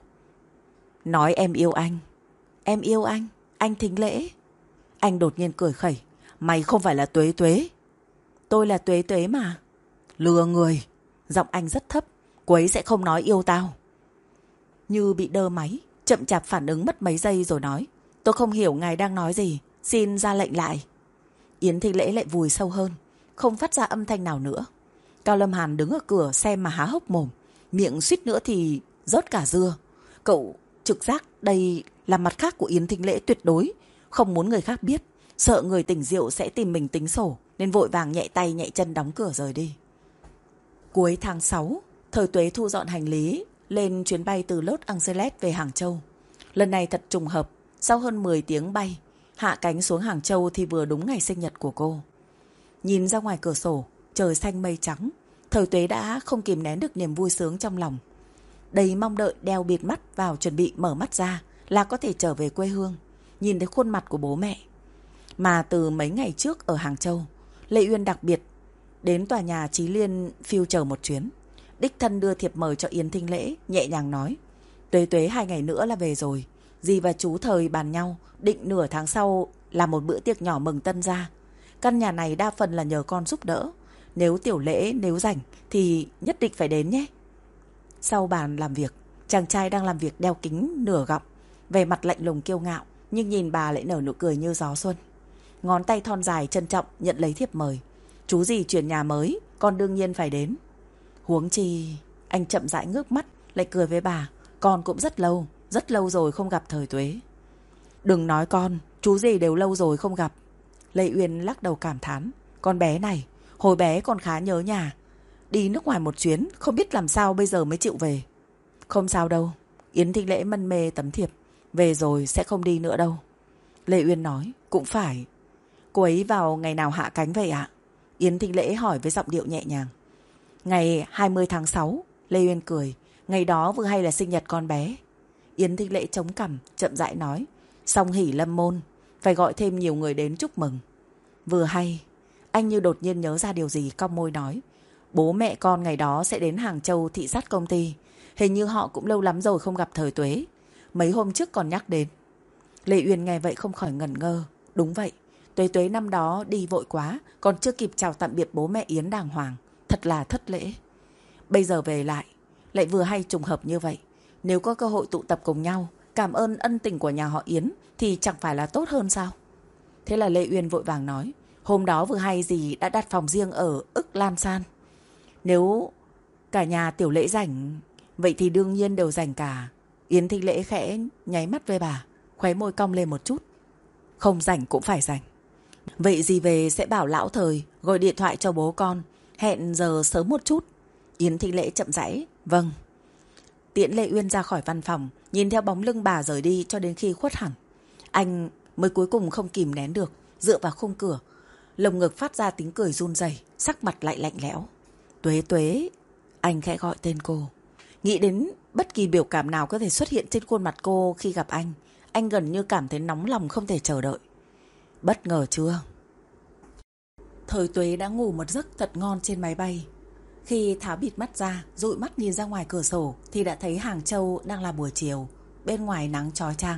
Nói em yêu anh. Em yêu anh Thính Lễ. Anh đột nhiên cười khẩy. Mày không phải là Tuế tuế. Tôi là Tuế tuế mà. Lừa người. Giọng anh rất thấp. Cô ấy sẽ không nói yêu tao. Như bị đơ máy, chậm chạp phản ứng mất mấy giây rồi nói. Tôi không hiểu ngài đang nói gì. Xin ra lệnh lại. Yến Thính Lễ lại vùi sâu hơn, không phát ra âm thanh nào nữa. Cao Lâm Hàn đứng ở cửa xem mà há hốc mồm, miệng suýt nữa thì rớt cả dưa. Cậu trực giác đây là mặt khác của Yến Thính Lễ tuyệt đối, không muốn người khác biết, sợ người tỉnh rượu sẽ tìm mình tính sổ, nên vội vàng nhẹ tay nhẹ chân đóng cửa rời đi. Cuối tháng 6, Thời Tuế thu dọn hành lý lên chuyến bay từ Los Angeles về Hàng Châu. Lần này thật trùng hợp, sau hơn 10 tiếng bay, hạ cánh xuống Hàng Châu thì vừa đúng ngày sinh nhật của cô. Nhìn ra ngoài cửa sổ, trời xanh mây trắng, Thời Tuế đã không kìm nén được niềm vui sướng trong lòng. đầy mong đợi đeo bịt mắt vào chuẩn bị mở mắt ra là có thể trở về quê hương, nhìn thấy khuôn mặt của bố mẹ. Mà từ mấy ngày trước ở Hàng Châu, Lệ Uyên đặc biệt đến tòa nhà Chí Liên Future một chuyến. Đích thân đưa thiệp mời cho Yến Thinh Lễ, nhẹ nhàng nói: Tuế Tuế 2 ngày nữa là về rồi. Dì và chú Thời bàn nhau, định nửa tháng sau làm một bữa tiệc nhỏ mừng tân gia. Căn nhà này đa phần là nhờ con giúp đỡ. Nếu Tiểu Lễ nếu rảnh thì nhất định phải đến nhé. Sau bàn làm việc, chàng trai đang làm việc đeo kính nửa gọng, vẻ mặt lạnh lùng kiêu ngạo, nhưng nhìn bà lại nở nụ cười như gió xuân. Ngón tay thon dài trân trọng nhận lấy thiệp mời. Chú dì chuyển nhà mới, con đương nhiên phải đến. Huống chi, anh chậm rãi ngước mắt, lại cười với bà. Con cũng rất lâu rồi không gặp Thời Tuế. Đừng nói con, chú dì đều lâu rồi không gặp. Lệ Uyên lắc đầu cảm thán. Con bé này, hồi bé con khá nhớ nhà. Đi nước ngoài một chuyến, không biết làm sao bây giờ mới chịu về. Không sao đâu, Yến Thinh Lễ mân mê tấm thiệp. Về rồi sẽ không đi nữa đâu. Lệ Uyên nói, cũng phải. Cô ấy vào ngày nào hạ cánh vậy ạ? Yến Thinh Lễ hỏi với giọng điệu nhẹ nhàng. Ngày 20 tháng 6, Lê Uyên cười. Ngày đó vừa hay là sinh nhật con bé. Yến Thinh Lễ chống cằm, chậm rãi nói. Song hỷ lâm môn, phải gọi thêm nhiều người đến chúc mừng. Vừa hay, anh như đột nhiên nhớ ra điều gì, cong môi nói. Bố mẹ con ngày đó sẽ đến Hàng Châu thị sát công ty. Hình như họ cũng lâu lắm rồi không gặp Thời Tuế. Mấy hôm trước còn nhắc đến. Lê Uyên nghe vậy không khỏi ngẩn ngơ. Đúng vậy, Tuế Tuế năm đó đi vội quá, còn chưa kịp chào tạm biệt bố mẹ Yến đàng hoàng. Thật là thất lễ. Bây giờ về lại vừa hay trùng hợp như vậy. Nếu có cơ hội tụ tập cùng nhau, cảm ơn ân tình của nhà họ Yến thì chẳng phải là tốt hơn sao? Thế là Lê Uyên vội vàng nói. Hôm đó vừa hay dì đã đặt phòng riêng ở Ức Lan San. Nếu cả nhà Tiểu Lễ rảnh, vậy thì đương nhiên đều rảnh cả. Yến Thinh Lễ khẽ nháy mắt với bà, khóe môi cong lên một chút. Không rảnh cũng phải rảnh. Vậy dì về sẽ bảo lão Thời gọi điện thoại cho bố con, hẹn giờ sớm một chút. Yến Thinh Lễ chậm rãi. Vâng. Tiễn Lệ Uyên ra khỏi văn phòng, nhìn theo bóng lưng bà rời đi cho đến khi khuất hẳn. Anh mới cuối cùng không kìm nén được, dựa vào khung cửa, lồng ngực phát ra tiếng cười run rẩy, sắc mặt lại lạnh lẽo. Tuế Tuế. Anh khẽ gọi tên cô. Nghĩ đến bất kỳ biểu cảm nào có thể xuất hiện trên khuôn mặt cô khi gặp anh gần như cảm thấy nóng lòng không thể chờ đợi. Bất ngờ chưa? Thời Tuế đã ngủ một giấc thật ngon trên máy bay. Khi tháo bịt mắt ra, dụi mắt nhìn ra ngoài cửa sổ thì đã thấy Hàng Châu đang là buổi chiều, bên ngoài nắng chói chang.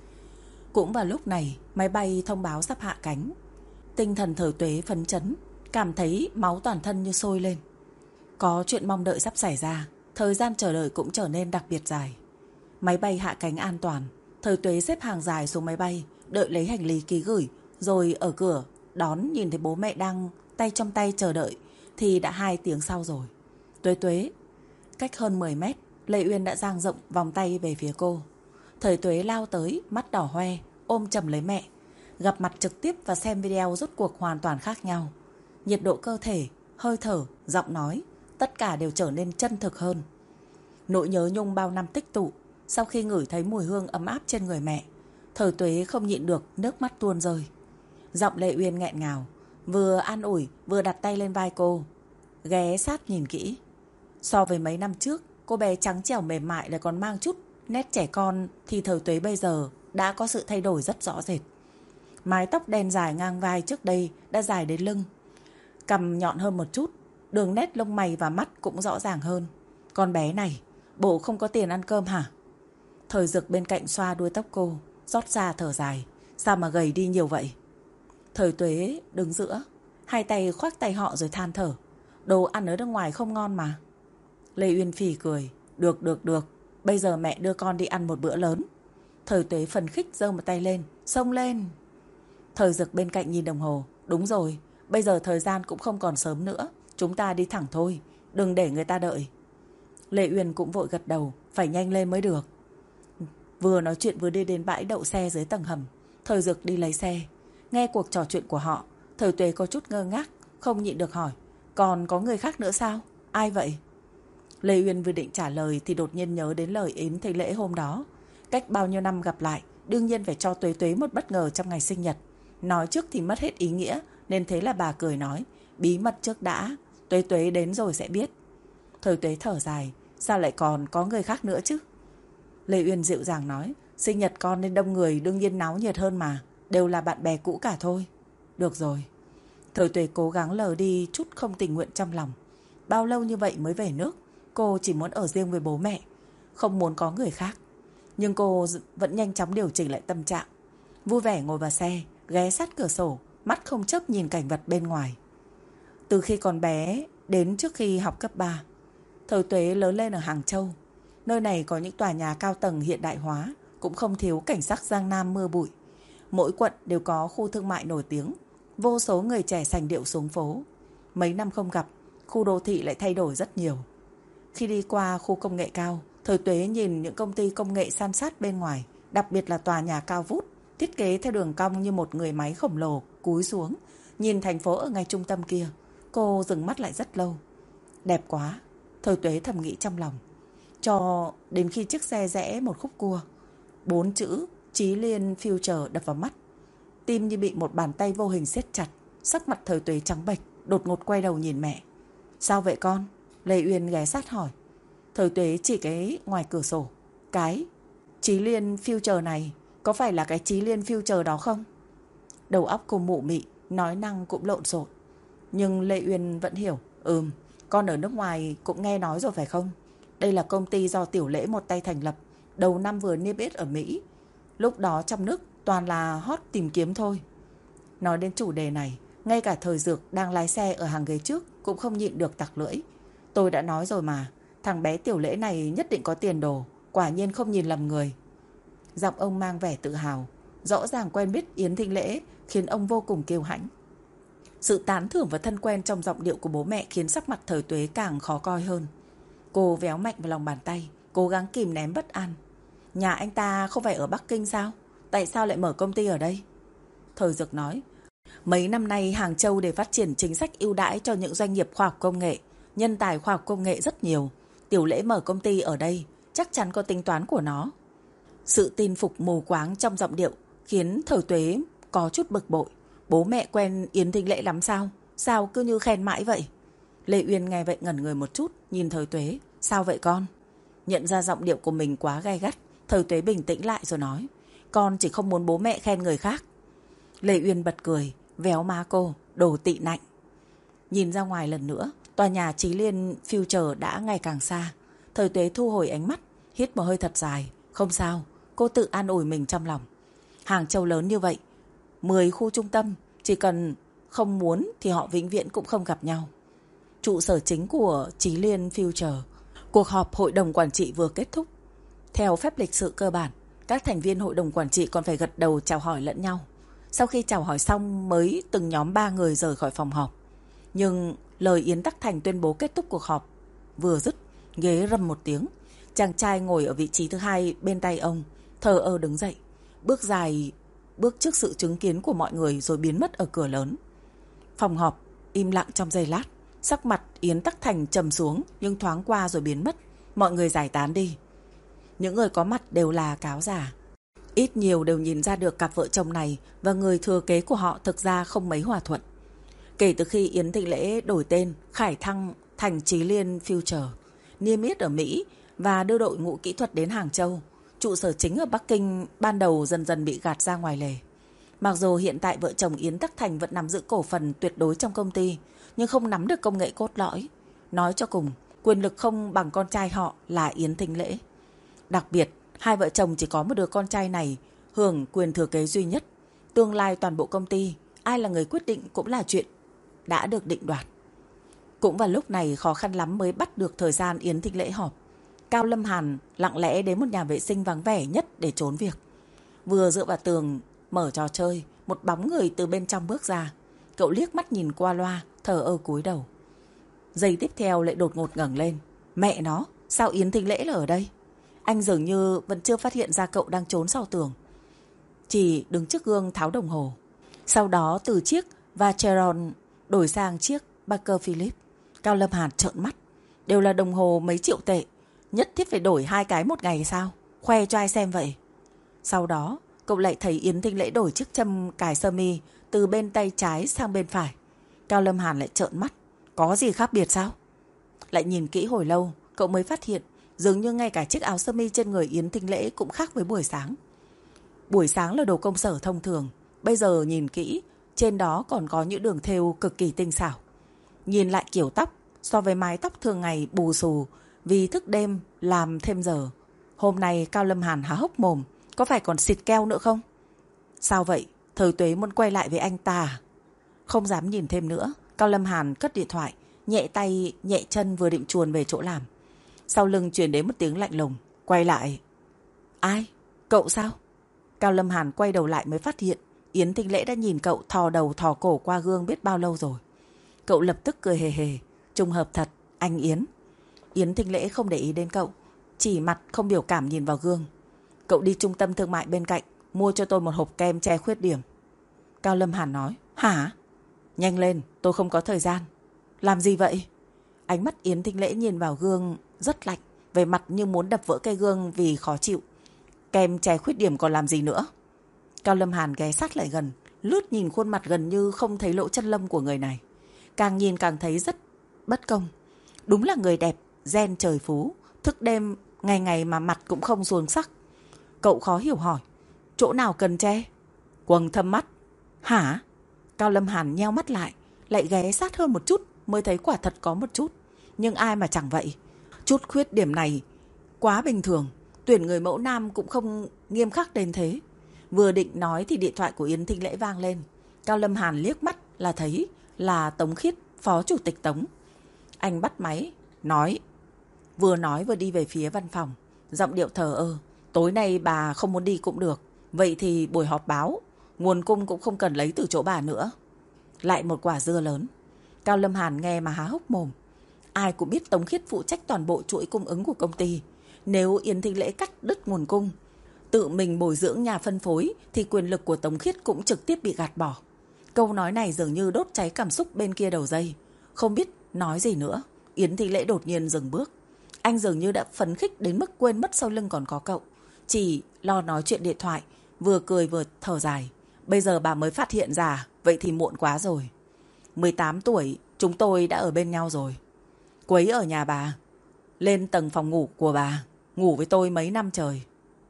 Cũng vào lúc này, máy bay thông báo sắp hạ cánh. Tinh thần Thời Tuế phấn chấn, cảm thấy máu toàn thân như sôi lên. Có chuyện mong đợi sắp xảy ra, thời gian chờ đợi cũng trở nên đặc biệt dài. Máy bay hạ cánh an toàn, Thời Tuế xếp hàng dài xuống máy bay, đợi lấy hành lý ký gửi, rồi ở cửa đón nhìn thấy bố mẹ đang tay trong tay chờ đợi thì đã 2 tiếng sau rồi. Tuế Tuế. Cách hơn 10 mét, Lệ Uyên đã dang rộng vòng tay về phía cô. Thời Tuế lao tới, mắt đỏ hoe, ôm chầm lấy mẹ. Gặp mặt trực tiếp và xem video rốt cuộc hoàn toàn khác nhau. Nhiệt độ cơ thể, hơi thở, giọng nói, tất cả đều trở nên chân thực hơn. Nỗi nhớ nhung bao năm tích tụ, sau khi ngửi thấy mùi hương ấm áp trên người mẹ, Thời Tuế không nhịn được nước mắt tuôn rơi. Giọng Lệ Uyên nghẹn ngào, vừa an ủi vừa đặt tay lên vai cô, ghé sát nhìn kỹ. So với mấy năm trước, cô bé trắng trẻo mềm mại lại còn mang chút nét trẻ con thì Thời Tuế bây giờ đã có sự thay đổi rất rõ rệt. Mái tóc đen dài ngang vai trước đây đã dài đến lưng, cằm nhọn hơn một chút, đường nét lông mày và mắt cũng rõ ràng hơn. Con bé này, bộ không có tiền ăn cơm hả? Thời Dực bên cạnh xoa đuôi tóc cô, rót ra thở dài. Sao mà gầy đi nhiều vậy? Thời Tuế đứng giữa, hai tay khoác tay họ rồi than thở. Đồ ăn ở nước ngoài không ngon mà. Lê Uyên phì cười. Được, bây giờ mẹ đưa con đi ăn một bữa lớn. Thời Tuế phấn khích giơ một tay lên, xông lên. Thời Dực bên cạnh nhìn đồng hồ. Đúng rồi, bây giờ thời gian cũng không còn sớm nữa, chúng ta đi thẳng thôi, đừng để người ta đợi. Lệ Uyên cũng vội gật đầu, phải nhanh lên mới được. Vừa nói chuyện vừa đi đến bãi đậu xe dưới tầng hầm. Thời Dực đi lấy xe. Nghe cuộc trò chuyện của họ, Thời Tuế có chút ngơ ngác, không nhịn được hỏi. Còn có người khác nữa sao? Ai vậy? Lê Uyên vừa định trả lời thì đột nhiên nhớ đến lời Yến Thầy Lễ hôm đó. Cách bao nhiêu năm gặp lại, đương nhiên phải cho Tuế Tuế một bất ngờ trong ngày sinh nhật. Nói trước thì mất hết ý nghĩa, nên thế là bà cười nói. Bí mật trước đã, Tuế Tuế đến rồi sẽ biết. Thời Tuế thở dài. Sao lại còn có người khác nữa chứ? Lê Uyên dịu dàng nói. Sinh nhật con nên đông người, đương nhiên náo nhiệt hơn mà. Đều là bạn bè cũ cả thôi. Được rồi. Thời Tuế cố gắng lờ đi chút không tình nguyện trong lòng. Bao lâu như vậy mới về nước? Cô chỉ muốn ở riêng với bố mẹ, không muốn có người khác. Nhưng cô vẫn nhanh chóng điều chỉnh lại tâm trạng. Vui vẻ ngồi vào xe, ghé sát cửa sổ, mắt không chớp nhìn cảnh vật bên ngoài. Từ khi còn bé đến trước khi học cấp 3, Thời Tuế lớn lên ở Hàng Châu. Nơi này có những tòa nhà cao tầng hiện đại hóa, cũng không thiếu cảnh sắc Giang Nam mưa bụi. Mỗi quận đều có khu thương mại nổi tiếng, vô số người trẻ sành điệu xuống phố. Mấy năm không gặp, khu đô thị lại thay đổi rất nhiều. Khi đi qua khu công nghệ cao, Thời Tuế nhìn những công ty công nghệ san sát bên ngoài, đặc biệt là tòa nhà cao vút, thiết kế theo đường cong như một người máy khổng lồ cúi xuống, nhìn thành phố ở ngay trung tâm kia. Cô dừng mắt lại rất lâu. Đẹp quá, Thời Tuế thầm nghĩ trong lòng. Cho đến khi chiếc xe rẽ một khúc cua, 4 chữ Chí Liên Future đập vào mắt. Tim như bị một bàn tay vô hình siết chặt. Sắc mặt Thời Tuế trắng bệch, đột ngột quay đầu nhìn mẹ. Sao vậy con? Lê Uyên ghé sát hỏi. Thời Tuế chỉ cái ngoài cửa sổ. Cái Chí Liên Future này có phải là cái Chí Liên Future đó không? Đầu óc cô mụ mị, nói năng cũng lộn xộn. Nhưng Lê Uyên vẫn hiểu. Con ở nước ngoài cũng nghe nói rồi phải không? Đây là công ty do Tiểu Lễ một tay thành lập, đầu năm vừa niêm yết ở Mỹ. Lúc đó trong nước toàn là hot tìm kiếm thôi. Nói đến chủ đề này, ngay cả Thời Dược đang lái xe ở hàng ghế trước cũng không nhịn được tặc lưỡi. Tôi đã nói rồi mà, thằng bé Tiểu Lễ này nhất định có tiền đồ, quả nhiên không nhìn lầm người. Giọng ông mang vẻ tự hào, rõ ràng quen biết Yến Thinh Lễ khiến ông vô cùng kiêu hãnh. Sự tán thưởng và thân quen trong giọng điệu của bố mẹ khiến sắc mặt Thời Tuế càng khó coi hơn. Cô véo mạnh vào lòng bàn tay, cố gắng kìm nén bất an. Nhà anh ta không phải ở Bắc Kinh sao? Tại sao lại mở công ty ở đây? Thời Dược nói, mấy năm nay Hàng Châu để phát triển chính sách ưu đãi cho những doanh nghiệp khoa học công nghệ, nhân tài khoa học công nghệ rất nhiều. Tiểu Lễ mở công ty ở đây chắc chắn có tính toán của nó. Sự tin phục mù quáng trong giọng điệu khiến Thời Tuế có chút bực bội. Bố mẹ quen Yến Thinh Lễ lắm sao? Sao cứ như khen mãi vậy? Lê Uyên nghe vậy ngẩn người một chút, nhìn Thời Tuế. Sao vậy con? Nhận ra giọng điệu của mình quá gay gắt, Thời Tuế bình tĩnh lại rồi nói. Con chỉ không muốn bố mẹ khen người khác. Lê Uyên bật cười, véo má cô, đồ tị nạnh. Nhìn ra ngoài lần nữa, tòa nhà Chí Liên Future đã ngày càng xa. Thời Tuế thu hồi ánh mắt, hít một hơi thật dài. Không sao, cô tự an ủi mình trong lòng. Hàng Châu lớn như vậy, 10 khu trung tâm, chỉ cần không muốn thì họ vĩnh viễn cũng không gặp nhau. Trụ sở chính của Chí Liên Future, cuộc họp hội đồng quản trị vừa kết thúc. Theo phép lịch sự cơ bản, các thành viên hội đồng quản trị còn phải gật đầu chào hỏi lẫn nhau. Sau khi chào hỏi xong mới từng nhóm 3 người rời khỏi phòng họp. Nhưng lời Yến Tắc Thành tuyên bố kết thúc cuộc họp vừa dứt, ghế rầm một tiếng. Chàng trai ngồi ở vị trí thứ 2 bên tay ông, thờ ơ đứng dậy, bước dài, bước trước sự chứng kiến của mọi người rồi biến mất ở cửa lớn. Phòng họp im lặng trong giây lát. Sắc mặt Yến Tắc Thành trầm xuống nhưng thoáng qua rồi biến mất. Mọi người giải tán đi. Những người có mặt đều là cáo giả. Ít nhiều đều nhìn ra được cặp vợ chồng này và người thừa kế của họ thực ra không mấy hòa thuận. Kể từ khi Yến Thịnh Lễ đổi tên Khải Thăng thành Chí Liên Future, niêm yết ở Mỹ và đưa đội ngũ kỹ thuật đến Hàng Châu, trụ sở chính ở Bắc Kinh ban đầu dần dần bị gạt ra ngoài lề. Mặc dù hiện tại vợ chồng Yến Tắc Thành vẫn nắm giữ cổ phần tuyệt đối trong công ty, nhưng không nắm được công nghệ cốt lõi. Nói cho cùng, quyền lực không bằng con trai họ là Yến Thịnh Lễ. Đặc biệt, hai vợ chồng chỉ có một đứa con trai này hưởng quyền thừa kế duy nhất. Tương lai toàn bộ công ty, ai là người quyết định cũng là chuyện đã được định đoạt. Cũng vào lúc này khó khăn lắm mới bắt được thời gian Yến Thịnh Lễ họp. Cao Lâm Hàn lặng lẽ đến một nhà vệ sinh vắng vẻ nhất để trốn việc. Vừa dựa vào tường mở trò chơi, một bóng người từ bên trong bước ra. Cậu liếc mắt nhìn qua loa, thờ ơ cúi đầu. Giây tiếp theo lại đột ngột ngẩng lên. Mẹ nó, sao Yến Thịnh Lễ là ở đây? Anh dường như vẫn chưa phát hiện ra cậu đang trốn sau tường. Chỉ đứng trước gương tháo đồng hồ. Sau đó từ chiếc Vacheron đổi sang chiếc Parker Philips. Cao Lâm Hàn trợn mắt. Đều là đồng hồ mấy triệu tệ, nhất thiết phải đổi 2 cái một ngày sao? Khoe cho ai xem vậy? Sau đó cậu lại thấy Yến Thịnh Lễ đổi chiếc châm cài sơ mi từ bên tay trái sang bên phải. Cao Lâm Hàn lại trợn mắt. Có gì khác biệt sao? Lại nhìn kỹ hồi lâu, cậu mới phát hiện dường như ngay cả chiếc áo sơ mi trên người Yến Thinh Lễ cũng khác với buổi sáng. Buổi sáng là đồ công sở thông thường, bây giờ nhìn kỹ, trên đó còn có những đường thêu cực kỳ tinh xảo. Nhìn lại kiểu tóc, so với mái tóc thường ngày bù xù vì thức đêm làm thêm giờ. Hôm nay Cao Lâm Hàn há hốc mồm, có phải còn xịt keo nữa không? Sao vậy? Thời Tuế muốn quay lại với anh ta à? Không dám nhìn thêm nữa, Cao Lâm Hàn cất điện thoại, nhẹ tay nhẹ chân vừa định chuồn về chỗ làm. Sau lưng truyền đến một tiếng lạnh lùng. Quay lại. Ai? Cậu sao? Cao Lâm Hàn quay đầu lại mới phát hiện Yến Thinh Lễ đã nhìn cậu thò đầu thò cổ qua gương biết bao lâu rồi. Cậu lập tức cười hề hề. Trùng hợp thật, anh Yến. Yến Thinh Lễ không để ý đến cậu, chỉ mặt không biểu cảm nhìn vào gương. Cậu đi trung tâm thương mại bên cạnh, mua cho tôi một hộp kem che khuyết điểm. Cao Lâm Hàn nói. Hả? Nhanh lên, tôi không có thời gian. Làm gì vậy? Ánh mắt Yến Thinh Lễ nhìn vào gương rất lạnh, về mặt như muốn đập vỡ cây gương vì khó chịu. Kem che khuyết điểm còn làm gì nữa? Cao Lâm Hàn ghé sát lại gần, lướt nhìn khuôn mặt gần như không thấy lỗ chân lông của người này. Càng nhìn càng thấy rất bất công. Đúng là người đẹp, gen trời phú, thức đêm ngày ngày mà mặt cũng không xuống sắc. Cậu khó hiểu hỏi. Chỗ nào cần che? Quầng thâm mắt. Hả? Cao Lâm Hàn nheo mắt lại ghé sát hơn một chút mới thấy quả thật có một chút. Nhưng ai mà chẳng vậy. Chút khuyết điểm này quá bình thường. Tuyển người mẫu nam cũng không nghiêm khắc đến thế. Vừa định nói thì điện thoại của Yến Thinh Lễ vang lên. Cao Lâm Hàn liếc mắt là thấy là Tống Khiết, phó chủ tịch Tống. Anh bắt máy, nói vừa đi về phía văn phòng. Giọng điệu thờ ơ. Tối nay bà không muốn đi cũng được. Vậy thì buổi họp báo, nguồn cung cũng không cần lấy từ chỗ bà nữa. Lại một quả dưa lớn. Cao Lâm Hàn nghe mà há hốc mồm. Ai cũng biết Tống Khiết phụ trách toàn bộ chuỗi cung ứng của công ty. Nếu Yến Thinh Lễ cắt đứt nguồn cung, tự mình bồi dưỡng nhà phân phối, thì quyền lực của Tống Khiết cũng trực tiếp bị gạt bỏ. Câu nói này dường như đốt cháy cảm xúc bên kia đầu dây. Không biết nói gì nữa, Yến Thinh Lễ đột nhiên dừng bước. Anh dường như đã phấn khích đến mức quên mất sau lưng còn có cậu. Chỉ lo nói chuyện điện thoại, vừa cười vừa thở dài. Bây giờ bà mới phát hiện ra, vậy thì muộn quá rồi. 18 tuổi, chúng tôi đã ở bên nhau rồi. Quấy ở nhà bà, lên tầng phòng ngủ của bà, ngủ với tôi mấy năm trời.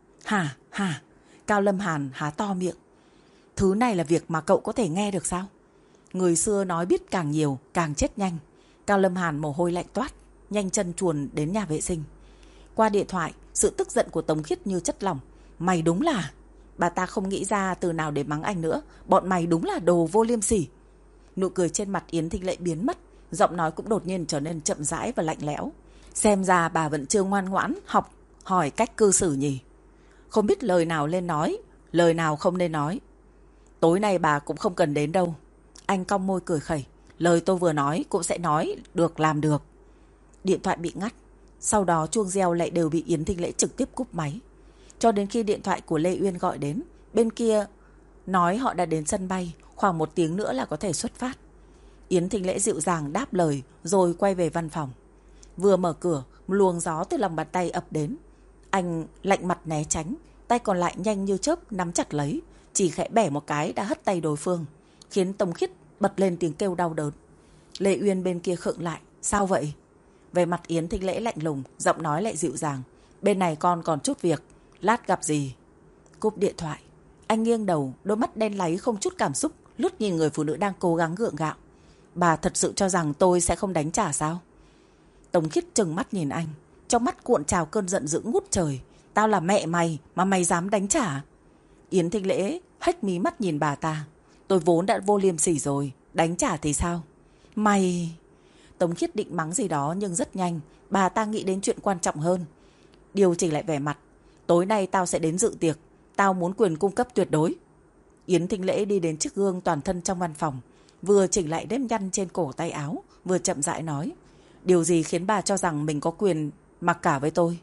Hả? Cao Lâm Hàn há to miệng. Thứ này là việc mà cậu có thể nghe được sao? Người xưa nói biết càng nhiều, càng chết nhanh. Cao Lâm Hàn mồ hôi lạnh toát, nhanh chân chuồn đến nhà vệ sinh. Qua điện thoại, sự tức giận của Tống Khiết như chất lỏng. Mày đúng là... Bà ta không nghĩ ra từ nào để mắng anh nữa. Bọn mày đúng là đồ vô liêm sỉ. Nụ cười trên mặt Yến Thinh Lễ biến mất. Giọng nói cũng đột nhiên trở nên chậm rãi và lạnh lẽo. Xem ra bà vẫn chưa ngoan ngoãn học hỏi cách cư xử nhỉ. Không biết lời nào lên nói, lời nào không nên nói. Tối nay bà cũng không cần đến đâu. Anh cong môi cười khẩy. Lời tôi vừa nói cũng sẽ nói được làm được. Điện thoại bị ngắt. Sau đó chuông reo lại đều bị Yến Thinh Lễ trực tiếp cúp máy. Cho đến khi điện thoại của Lê Uyên gọi đến, bên kia nói họ đã đến sân bay, khoảng 1 tiếng nữa là có thể xuất phát. Yến Thinh Lễ dịu dàng đáp lời rồi quay về văn phòng. Vừa mở cửa, một luồng gió từ lòng bàn tay ập đến. Anh lạnh mặt né tránh, tay còn lại nhanh như chớp nắm chặt lấy, chỉ khẽ bẻ một cái đã hất tay đối phương, khiến Tống Khiết bật lên tiếng kêu đau đớn. Lê Uyên bên kia khựng lại. Sao vậy? Về mặt Yến Thinh Lễ lạnh lùng, giọng nói lại dịu dàng. Bên này con còn chút việc, lát gặp gì. Cúp điện thoại. Anh nghiêng đầu, đôi mắt đen láy không chút cảm xúc, lướt nhìn người phụ nữ đang cố gắng gượng gạo. Bà thật sự cho rằng tôi sẽ không đánh trả sao? Tống Khiết trừng mắt nhìn anh, trong mắt cuộn trào cơn giận dữ ngút trời. Tao là mẹ mày mà mày dám đánh trả? Yến Thinh Lễ hếch mí mắt nhìn bà ta. Tôi vốn đã vô liêm sỉ rồi, đánh trả thì sao? Mày... Tống Khiết định mắng gì đó nhưng rất nhanh, bà ta nghĩ đến chuyện quan trọng hơn. Điều chỉnh lại vẻ mặt. Tối nay tao sẽ đến dự tiệc, tao muốn quyền cung cấp tuyệt đối. Yến Thinh Lễ đi đến chiếc gương toàn thân trong văn phòng, vừa chỉnh lại nếp nhăn trên cổ tay áo, vừa chậm rãi nói. Điều gì khiến bà cho rằng mình có quyền mặc cả với tôi?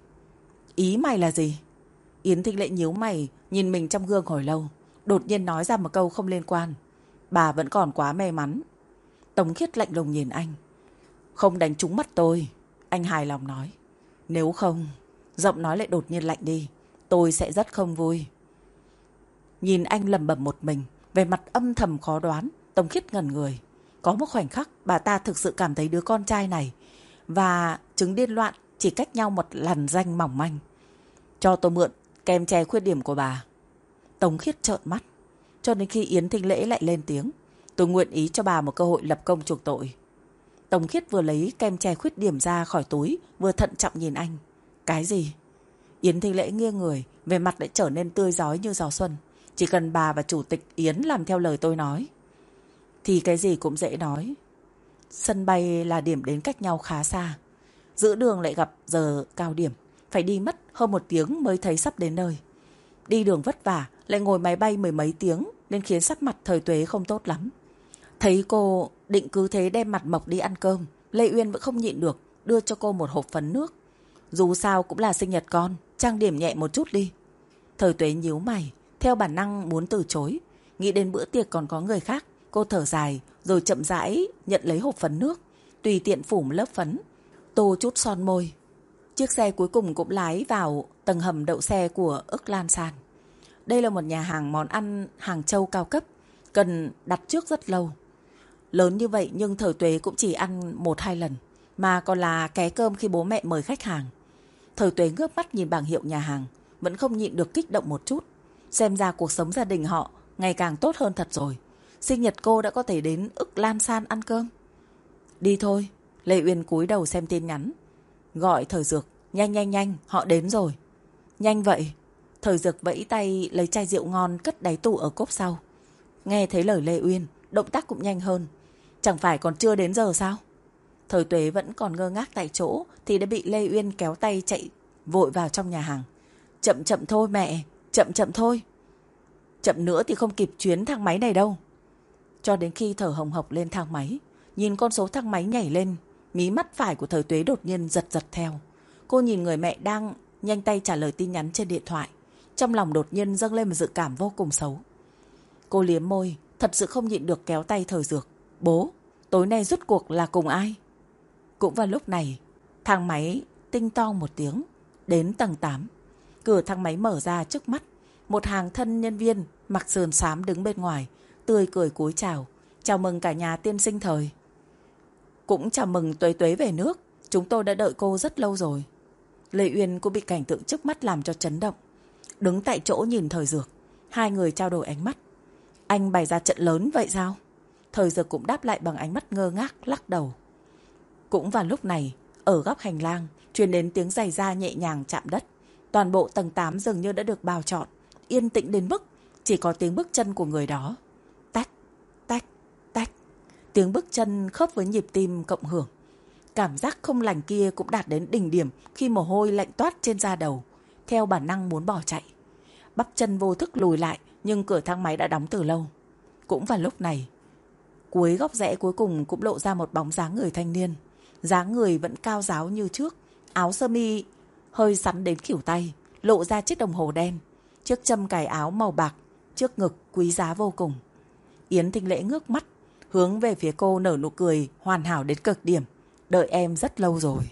Ý mày là gì? Yến Thinh Lễ nhíu mày, nhìn mình trong gương hồi lâu, đột nhiên nói ra một câu không liên quan. Bà vẫn còn quá may mắn. Tống Khiết lạnh lùng nhìn anh. Không đánh trúng mắt tôi, anh hài lòng nói. Nếu không, giọng nói lại đột nhiên lạnh đi, tôi sẽ rất không vui. Nhìn anh lẩm bẩm một mình, về mặt âm thầm khó đoán, Tống Khiết ngẩn người. Có một khoảnh khắc bà ta thực sự cảm thấy đứa con trai này và chứng điên loạn chỉ cách nhau một lằn ranh mỏng manh. Cho tôi mượn kem che khuyết điểm của bà. Tống Khiết trợn mắt. Cho đến khi Yến Thinh Lễ lại lên tiếng. Tôi nguyện ý cho bà một cơ hội lập công chuộc tội. Tống Khiết vừa lấy kem che khuyết điểm ra khỏi túi, vừa thận trọng nhìn anh. Cái gì? Yến Thinh Lễ nghiêng người, về mặt lại trở nên tươi rói như gió xuân. Chỉ cần bà và chủ tịch Yến làm theo lời tôi nói, thì cái gì cũng dễ nói. Sân bay là điểm đến cách nhau khá xa. Giữa đường lại gặp giờ cao điểm, phải đi mất hơn 1 tiếng mới thấy sắp đến nơi. Đi đường vất vả, lại ngồi máy bay 10 mấy tiếng, nên khiến sắc mặt Thời Tuế không tốt lắm. Thấy cô định cứ thế đem mặt mộc đi ăn cơm, Lê Uyên vẫn không nhịn được, đưa cho cô một hộp phấn nước. Dù sao cũng là sinh nhật con, trang điểm nhẹ một chút đi. Thời Tuế nhíu mày, theo bản năng muốn từ chối. Nghĩ đến bữa tiệc còn có người khác, cô thở dài rồi chậm rãi nhận lấy hộp phấn nước, tùy tiện phủ một lớp phấn, tô chút son môi. Chiếc xe cuối cùng cũng lái vào tầng hầm đậu xe của ức Lan San. Đây là một nhà hàng món ăn Hàng Châu cao cấp, cần đặt trước rất lâu. Lớn như vậy nhưng Thời Tuế cũng chỉ ăn 1-2 lần, mà còn là ké cơm khi bố mẹ mời khách hàng. Thời Tuế ngước mắt nhìn bảng hiệu nhà hàng, vẫn không nhịn được kích động một chút. Xem ra cuộc sống gia đình họ ngày càng tốt hơn thật rồi. Sinh nhật cô đã có thể đến ức Lan San ăn cơm. Đi thôi. Lê Uyên cúi đầu xem tin nhắn. Gọi Thời Dược. Nhanh nhanh nhanh, họ đến rồi. Nhanh vậy. Thời Dược vẫy tay lấy chai rượu ngon cất đáy tủ ở cốp sau. Nghe thấy lời Lê Uyên, động tác cũng nhanh hơn. Chẳng phải còn chưa đến giờ sao? Thời Tuế vẫn còn ngơ ngác tại chỗ thì đã bị Lê Uyên kéo tay chạy vội vào trong nhà hàng. Chậm chậm thôi mẹ, chậm chậm thôi. Chậm nữa thì không kịp chuyến thang máy này đâu. Cho đến khi thở hồng hộc lên thang máy, nhìn con số thang máy nhảy lên, mí mắt phải của Thời Tuế đột nhiên giật giật theo. Cô nhìn người mẹ đang nhanh tay trả lời tin nhắn trên điện thoại. Trong lòng đột nhiên dâng lên một dự cảm vô cùng xấu. Cô liếm môi, thật sự không nhịn được kéo tay Thời Dược. Bố, tối nay rút cuộc là cùng ai? Cũng vào lúc này, thang máy tinh tong một tiếng, đến tầng 8. Cửa thang máy mở ra trước mắt. Một hàng thân nhân viên mặc sườn xám đứng bên ngoài, tươi cười cúi chào. Chào mừng cả nhà tiên sinh Thời. Cũng chào mừng Tuế Tuế về nước. Chúng tôi đã đợi cô rất lâu rồi. Lê Uyên cũng bị cảnh tượng trước mắt làm cho chấn động. Đứng tại chỗ nhìn Thời Dược. Hai người trao đổi ánh mắt. Anh bày ra trận lớn vậy sao? Thời Dược cũng đáp lại bằng ánh mắt ngơ ngác, lắc đầu. Cũng vào lúc này, ở góc hành lang truyền đến tiếng giày da nhẹ nhàng chạm đất. Toàn bộ tầng 8 dường như đã được bào trọn, yên tĩnh đến mức chỉ có tiếng bước chân của người đó. Tách, tách, tách. Tiếng bước chân khớp với nhịp tim cộng hưởng. Cảm giác không lành kia cũng đạt đến đỉnh điểm khi mồ hôi lạnh toát trên da đầu. Theo bản năng muốn bỏ chạy. Bắp chân vô thức lùi lại, nhưng cửa thang máy đã đóng từ lâu. Cũng vào lúc này, cuối góc rẽ cuối cùng cũng lộ ra một bóng dáng người thanh niên. Dáng người vẫn cao ráo như trước, áo sơ mi hơi sắn đến khuỷu tay, lộ ra chiếc đồng hồ đen, chiếc châm cài áo màu bạc, trước ngực quý giá vô cùng. Yến Thinh Lễ ngước mắt, hướng về phía cô nở nụ cười hoàn hảo đến cực điểm. Đợi em rất lâu rồi.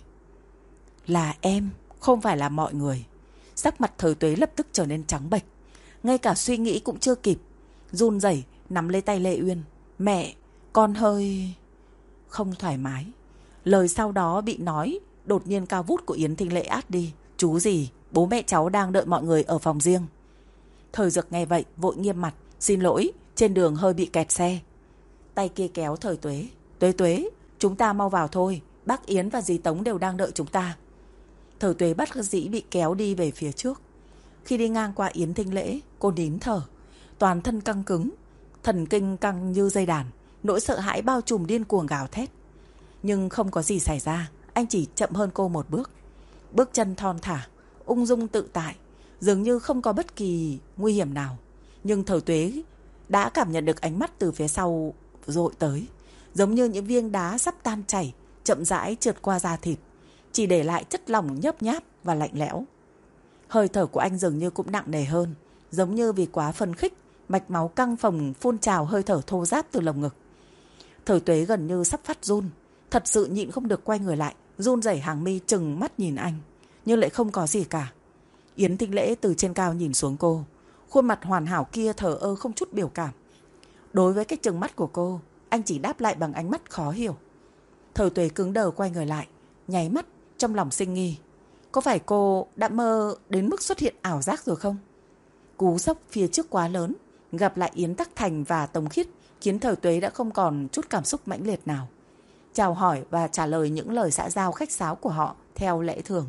Là em, không phải là mọi người. Sắc mặt Thời Tuế lập tức trở nên trắng bệch, ngay cả suy nghĩ cũng chưa kịp, run rẩy nắm lấy tay Lê Uyên. Mẹ, con hơi không thoải mái. Lời sau đó bị nói đột nhiên cao vút của Yến Thinh Lễ át đi. Chú gì, bố mẹ cháu đang đợi mọi người ở phòng riêng. Thời Dược nghe vậy vội nghiêm mặt. Xin lỗi, trên đường hơi bị kẹt xe. Tay kia kéo Thời Tuế. Tuế Tuế, chúng ta mau vào thôi, bác Yến và dì Tống đều đang đợi chúng ta. Thời Tuế bất đắc dĩ bị kéo đi về phía trước. Khi đi ngang qua Yến Thinh Lễ, cô nín thở, toàn thân căng cứng, thần kinh căng như dây đàn, nỗi sợ hãi bao trùm điên cuồng gào thét. Nhưng không có gì xảy ra, anh chỉ chậm hơn cô một bước. Bước chân thon thả, ung dung tự tại, dường như không có bất kỳ nguy hiểm nào. Nhưng Thời Tuế đã cảm nhận được ánh mắt từ phía sau dội tới, giống như những viên đá sắp tan chảy, chậm rãi trượt qua da thịt, chỉ để lại chất lỏng nhớp nháp và lạnh lẽo. Hơi thở của anh dường như cũng nặng nề hơn, giống như vì quá phấn khích, mạch máu căng phồng phun trào hơi thở thô ráp từ lồng ngực. Thời Tuế gần như sắp phát run, thật sự nhịn không được quay người lại, run rẩy hàng mi trừng mắt nhìn anh, nhưng lại không có gì cả. Yến Thinh Lễ từ trên cao nhìn xuống cô, khuôn mặt hoàn hảo kia thờ ơ không chút biểu cảm. Đối với cái trừng mắt của cô, anh chỉ đáp lại bằng ánh mắt khó hiểu. Thời Tuế cứng đờ quay người lại, nháy mắt trong lòng sinh nghi. Có phải cô đã mơ đến mức xuất hiện ảo giác rồi không? Cú sốc phía trước quá lớn, gặp lại Yến Tắc Thành và Tống Khiết khiến Thời Tuế đã không còn chút cảm xúc mãnh liệt nào. Chào hỏi và trả lời những lời xã giao khách sáo của họ theo lẽ thường.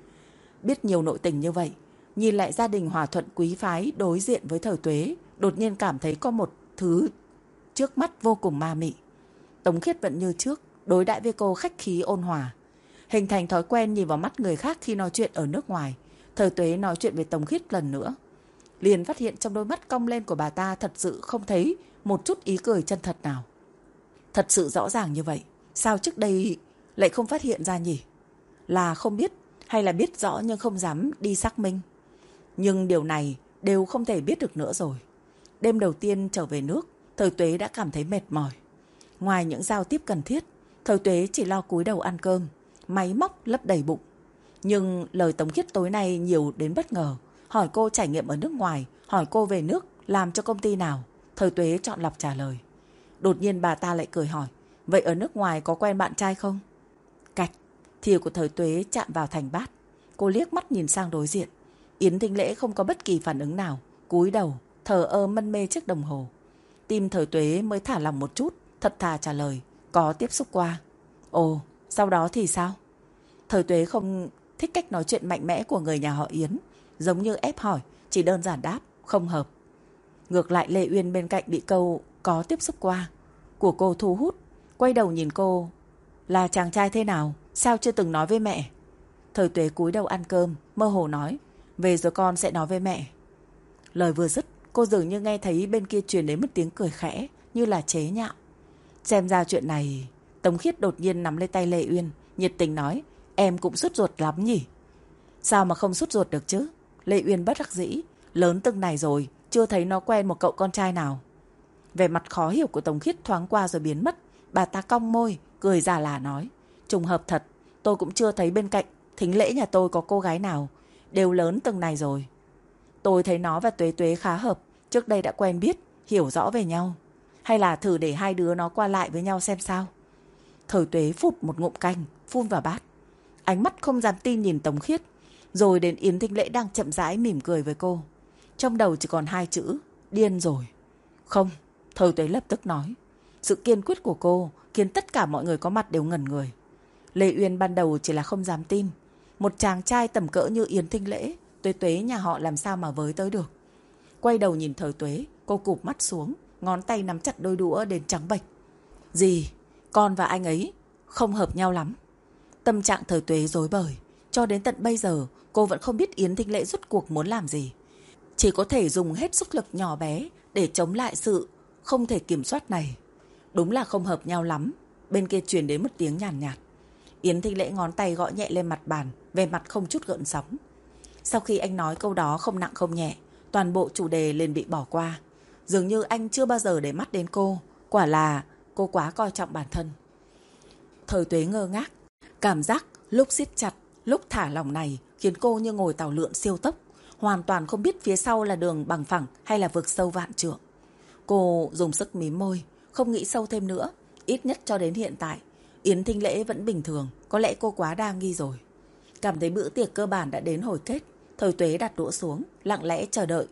Biết nhiều nội tình như vậy, nhìn lại gia đình hòa thuận quý phái đối diện với Thời Tuế, đột nhiên cảm thấy có một thứ trước mắt vô cùng ma mị. Tống Khiết vẫn như trước, đối đãi với cô khách khí ôn hòa. Hình thành thói quen nhìn vào mắt người khác khi nói chuyện ở nước ngoài, Thời Tuế nói chuyện với Tống Khiết lần nữa. Liền phát hiện trong đôi mắt cong lên của bà ta thật sự không thấy một chút ý cười chân thật nào. Thật sự rõ ràng như vậy, sao trước đây lại không phát hiện ra nhỉ? Là không biết hay là biết rõ nhưng không dám đi xác minh? Nhưng điều này đều không thể biết được nữa rồi. Đêm đầu tiên trở về nước, Thời Tuế đã cảm thấy mệt mỏi. Ngoài những giao tiếp cần thiết, Thời Tuế chỉ lo cúi đầu ăn cơm, máy móc lấp đầy bụng. Nhưng lời Tống Khiết tối nay nhiều đến bất ngờ. Hỏi cô trải nghiệm ở nước ngoài, hỏi cô về nước làm cho công ty nào. Thời Tuế chọn lọc trả lời. Đột nhiên bà ta lại cười hỏi, vậy ở nước ngoài có quen bạn trai không? Cạch, thìa của Thời Tuế chạm vào thành bát. Cô liếc mắt nhìn sang đối diện. Yến Thính Lễ không có bất kỳ phản ứng nào, cúi đầu, thờ ơ mân mê chiếc đồng hồ. Tim Thời Tuế mới thả lòng một chút, thật thà trả lời, có tiếp xúc qua. Ồ, sau đó thì sao? Thời Tuế không thích cách nói chuyện mạnh mẽ của người nhà họ Yến, giống như ép hỏi, chỉ đơn giản đáp, không hợp. Ngược lại Lê Uyên bên cạnh bị câu có tiếp xúc qua của cô thu hút, quay đầu nhìn cô. Là chàng trai thế nào, sao chưa từng nói với mẹ? Thời Tuế cúi đầu ăn cơm, mơ hồ nói, về rồi con sẽ nói với mẹ. Lời vừa dứt, cô dường như nghe thấy bên kia truyền đến một tiếng cười khẽ, như là chế nhạo. Xem ra chuyện này... Tống Khiết đột nhiên nắm lấy tay Lê Uyên, nhiệt tình nói, em cũng sốt ruột lắm nhỉ? Sao mà không sốt ruột được chứ? Lê Uyên bất đắc dĩ, lớn từng này rồi, chưa thấy nó quen một cậu con trai nào. Vẻ mặt khó hiểu của Tống Khiết thoáng qua rồi biến mất. Bà ta cong môi, cười già lả nói, trùng hợp thật, tôi cũng chưa thấy bên cạnh Thính Lễ nhà tôi có cô gái nào, đều lớn từng này rồi. Tôi thấy nó và Tuế Tuế khá hợp, trước đây đã quen biết, hiểu rõ về nhau. Hay là thử để hai đứa nó qua lại với nhau xem sao? Thời Tuế phụt một ngụm canh, phun vào bát. Ánh mắt không dám tin nhìn Tống Khiết, rồi đến Yến Thính Lễ đang chậm rãi mỉm cười với cô. Trong đầu chỉ còn hai chữ, điên rồi. Không, Thời Tuế lập tức nói. Sự kiên quyết của cô khiến tất cả mọi người có mặt đều ngẩn người. Lê Uyên ban đầu chỉ là không dám tin. Một chàng trai tầm cỡ như Yến Thính Lễ, Tuế Tuế nhà họ làm sao mà với tới được. Quay đầu nhìn Thời Tuế, cô cụp mắt xuống, ngón tay nắm chặt đôi đũa đến trắng bệch. Gì? Con và anh ấy không hợp nhau lắm. Tâm trạng Thời Tuế rối bời. Cho đến tận bây giờ cô vẫn không biết Yến Thính Lễ rốt cuộc muốn làm gì. Chỉ có thể dùng hết sức lực nhỏ bé để chống lại sự không thể kiểm soát này. Đúng là không hợp nhau lắm. Bên kia truyền đến một tiếng nhàn nhạt. Yến Thính Lễ ngón tay gõ nhẹ lên mặt bàn, về mặt không chút gợn sóng. Sau khi anh nói câu đó không nặng không nhẹ, toàn bộ chủ đề liền bị bỏ qua. Dường như anh chưa bao giờ để mắt đến cô. Quả là cô quá coi trọng bản thân. Thời Tuế ngơ ngác. Cảm giác lúc siết chặt, lúc thả lỏng này khiến cô như ngồi tàu lượn siêu tốc, hoàn toàn không biết phía sau là đường bằng phẳng hay là vực sâu vạn trượng. Cô dùng sức mím môi, không nghĩ sâu thêm nữa. Ít nhất cho đến hiện tại, Yến Thính Lễ vẫn bình thường. Có lẽ cô quá đa nghi rồi. Cảm thấy bữa tiệc cơ bản đã đến hồi kết, Thời Tuế đặt đũa xuống, lặng lẽ chờ đợi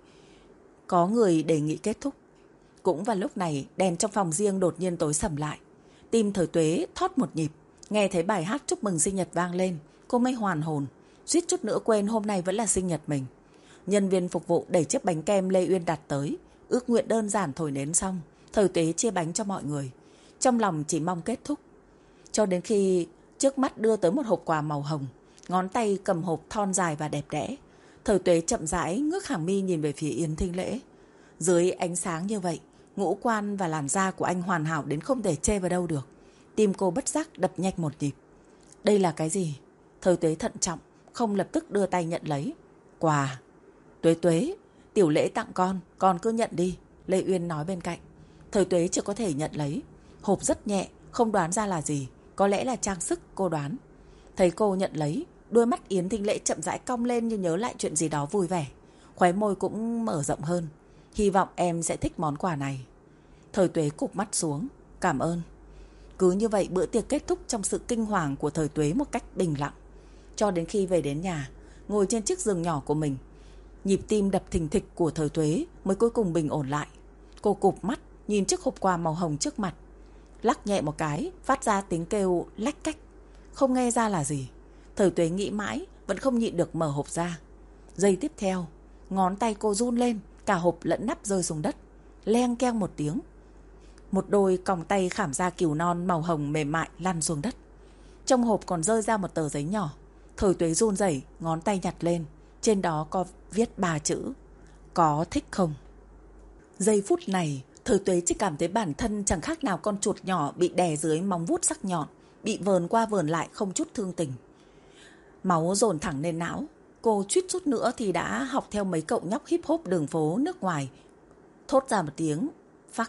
có người đề nghị kết thúc. Cũng vào lúc này, đèn trong phòng riêng đột nhiên tối sầm lại. Tim Thời Tuế thót một nhịp. Nghe thấy bài hát chúc mừng sinh nhật vang lên, cô mới hoàn hồn, suýt chút nữa quên hôm nay vẫn là sinh nhật mình. Nhân viên phục vụ đẩy chiếc bánh kem Lê Uyên đặt tới. Ước nguyện đơn giản thổi nến xong, Thời Tuế chia bánh cho mọi người. Trong lòng chỉ mong kết thúc. Cho đến khi trước mắt đưa tới một hộp quà màu hồng, ngón tay cầm hộp thon dài và đẹp đẽ. Thời Tuế chậm rãi ngước hàng mi nhìn về phía Yến Thính Lễ. Dưới ánh sáng như vậy, ngũ quan và làn da của anh hoàn hảo đến không thể chê vào đâu được. Tim cô bất giác đập nhanh một nhịp. Đây là cái gì? Thời Tuế thận trọng, không lập tức đưa tay nhận lấy. Quà. Tuế Tuế, Tiểu Lễ tặng con cứ nhận đi, Lê Uyên nói bên cạnh. Thời Tuế chỉ có thể nhận lấy. Hộp rất nhẹ, không đoán ra là gì. Có lẽ là trang sức, cô đoán. Thấy cô nhận lấy, đôi mắt Yến Thính Lễ chậm rãi cong lên như nhớ lại chuyện gì đó vui vẻ. Khóe môi cũng mở rộng hơn. Hy vọng em sẽ thích món quà này. Thời Tuế cụp mắt xuống. Cảm ơn. Cứ như vậy bữa tiệc kết thúc trong sự kinh hoàng của Thời Tuế một cách bình lặng. Cho đến khi về đến nhà, ngồi trên chiếc giường nhỏ của mình, nhịp tim đập thình thịch của Thời Tuế mới cuối cùng bình ổn lại. Cô cụp mắt nhìn chiếc hộp quà màu hồng trước mặt, lắc nhẹ một cái, phát ra tiếng kêu lách cách. Không nghe ra là gì. Thời Tuế nghĩ mãi, vẫn không nhịn được mở hộp ra. Giây tiếp theo, ngón tay cô run lên, cả hộp lẫn nắp rơi xuống đất. Leng keng một tiếng. Một đôi còng tay khảm da cừu non màu hồng mềm mại lăn xuống đất. Trong hộp còn rơi ra một tờ giấy nhỏ. Thời Tuế run rẩy, ngón tay nhặt lên. Trên đó có viết 3 chữ: có thích không? Giây phút này, Thời Tuế chỉ cảm thấy bản thân chẳng khác nào con chuột nhỏ bị đè dưới móng vuốt sắc nhọn, bị vờn qua vờn lại không chút thương tình. Máu dồn thẳng lên não. Cô suýt chút nữa thì đã học theo mấy cậu nhóc hip hop đường phố nước ngoài, thốt ra một tiếng fuck.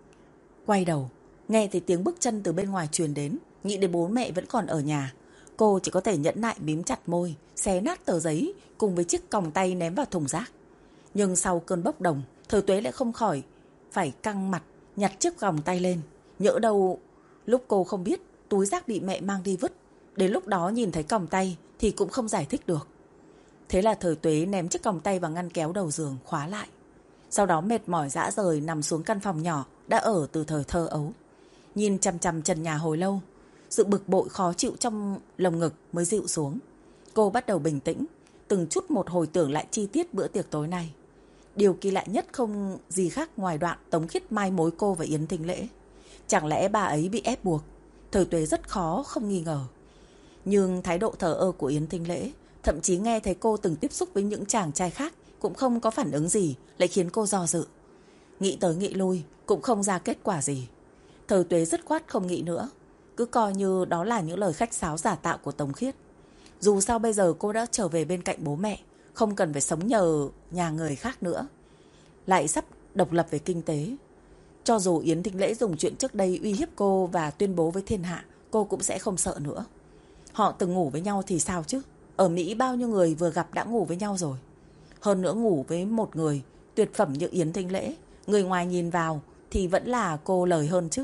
Quay đầu, nghe thấy tiếng bước chân từ bên ngoài truyền đến. Nghĩ đến bố mẹ vẫn còn ở nhà, cô chỉ có thể nhẫn nại mím chặt môi, xé nát tờ giấy cùng với chiếc còng tay ném vào thùng rác. Nhưng sau cơn bốc đồng, Thời Tuế lại không khỏi phải căng mặt nhặt chiếc còng tay lên. Nhỡ đâu lúc cô không biết túi rác bị mẹ mang đi vứt, đến lúc đó nhìn thấy còng tay thì cũng không giải thích được. Thế là Thời Tuế ném chiếc còng tay vào ngăn kéo đầu giường, khóa lại. Sau đó mệt mỏi rã rời nằm xuống căn phòng nhỏ đã ở từ thời thơ ấu. Nhìn chằm chằm trần nhà hồi lâu, sự bực bội khó chịu trong lồng ngực mới dịu xuống. Cô bắt đầu bình tĩnh, từng chút một hồi tưởng lại chi tiết bữa tiệc tối nay. Điều kỳ lạ nhất không gì khác ngoài đoạn Tống Khiết mai mối cô và Yến Thính Lễ. Chẳng lẽ bà ấy bị ép buộc? Thời Tuế rất khó không nghi ngờ. Nhưng thái độ thờ ơ của Yến Thính Lễ, thậm chí nghe thấy cô từng tiếp xúc với những chàng trai khác cũng không có phản ứng gì, lại khiến cô do dự. Nghĩ tới nghĩ lui cũng không ra kết quả gì. Thời Tuế dứt khoát không nghĩ nữa, cứ coi như đó là những lời khách sáo giả tạo của Tống Khiết. Dù sao bây giờ cô đã trở về bên cạnh bố mẹ, không cần phải sống nhờ nhà người khác nữa, lại sắp độc lập về kinh tế. Cho dù Yến Thính Lễ dùng chuyện trước đây uy hiếp cô và tuyên bố với thiên hạ, cô cũng sẽ không sợ nữa. Họ từng ngủ với nhau thì sao chứ? Ở Mỹ bao nhiêu người vừa gặp đã ngủ với nhau rồi. Hơn nữa ngủ với một người tuyệt phẩm như Yến Thính Lễ, người ngoài nhìn vào thì vẫn là cô lời hơn chứ.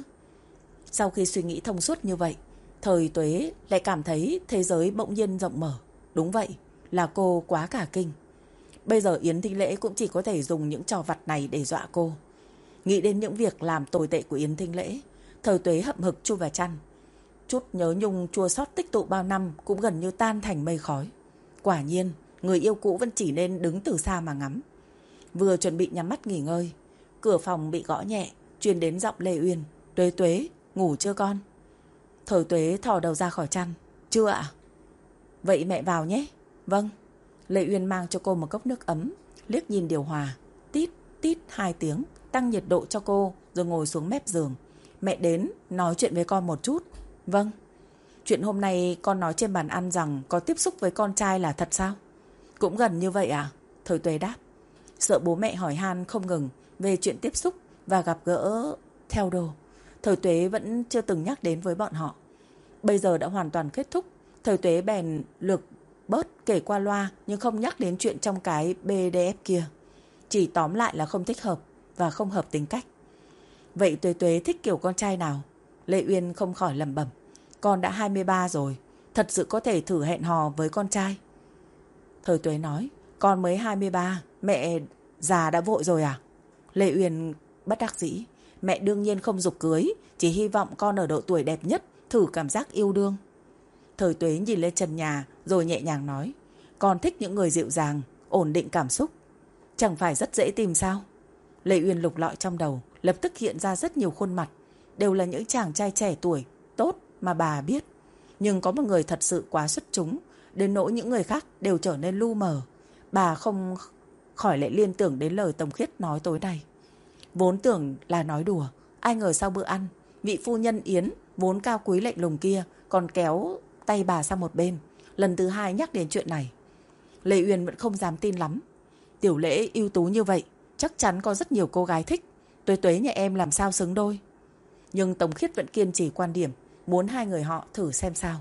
Sau khi suy nghĩ thông suốt như vậy, Thời Tuế lại cảm thấy thế giới bỗng nhiên rộng mở. Đúng vậy, là cô quá cả kinh. Bây giờ Yến Thính Lễ cũng chỉ có thể dùng những trò vặt này để dọa cô. Nghĩ đến những việc làm tồi tệ của Yến Thính Lễ, Thời Tuế hậm hực chui vào chăn. Chút nhớ nhung chua xót tích tụ bao năm cũng gần như tan thành mây khói. Quả nhiên, người yêu cũ vẫn chỉ nên đứng từ xa mà ngắm. Vừa chuẩn bị nhắm mắt nghỉ ngơi, cửa phòng bị gõ nhẹ, truyền đến giọng Lê Uyên. Tuế Tuế, ngủ chưa con? Thời Tuế thò đầu ra khỏi chăn. Chưa ạ. Vậy mẹ vào nhé. Vâng. Lê Uyên mang cho cô một cốc nước ấm, liếc nhìn điều hòa. Tít, tít 2 tiếng, tăng nhiệt độ cho cô rồi ngồi xuống mép giường. Mẹ đến, nói chuyện với con một chút. Vâng. Chuyện hôm nay con nói trên bàn ăn rằng có tiếp xúc với con trai là thật sao? Cũng gần như vậy à? Thời Tuế đáp. Sợ bố mẹ hỏi han không ngừng về chuyện tiếp xúc và gặp gỡ theo đồ, Thời Tuế vẫn chưa từng nhắc đến với bọn họ. Bây giờ đã hoàn toàn kết thúc, Thời Tuế bèn lược bớt kể qua loa nhưng không nhắc đến chuyện trong cái BDF kia. Chỉ tóm lại là không thích hợp và không hợp tính cách. Vậy Tuế Tuế thích kiểu con trai nào? Lê Uyên không khỏi lẩm bẩm. Con đã 23 rồi, thật sự có thể thử hẹn hò với con trai. Thời Tuế nói, con mới 23, mẹ già đã vội rồi à? Lê Uyên bất đắc dĩ. Mẹ đương nhiên không giục cưới, chỉ hy vọng con ở độ tuổi đẹp nhất, thử cảm giác yêu đương. Thời Tuế nhìn lên trần nhà rồi nhẹ nhàng nói, con thích những người dịu dàng, ổn định cảm xúc. Chẳng phải rất dễ tìm sao? Lê Uyên lục lọi trong đầu, lập tức hiện ra rất nhiều khuôn mặt, đều là những chàng trai trẻ tuổi, tốt mà bà biết. Nhưng có một người thật sự quá xuất chúng, đến nỗi những người khác đều trở nên lu mờ. Bà không khỏi lại liên tưởng đến lời Tống Khiết nói tối nay. Vốn tưởng là nói đùa, ai ngờ sau bữa ăn, vị phu nhân Yến vốn cao quý lạnh lùng kia còn kéo tay bà sang một bên, lần thứ 2 nhắc đến chuyện này. Lê Uyên vẫn không dám tin lắm. Tiểu Lễ ưu tú như vậy, chắc chắn có rất nhiều cô gái thích. Tuế Tuế nhà em làm sao xứng đôi. Nhưng Tống Khiết vẫn kiên trì quan điểm, muốn hai người họ thử xem sao.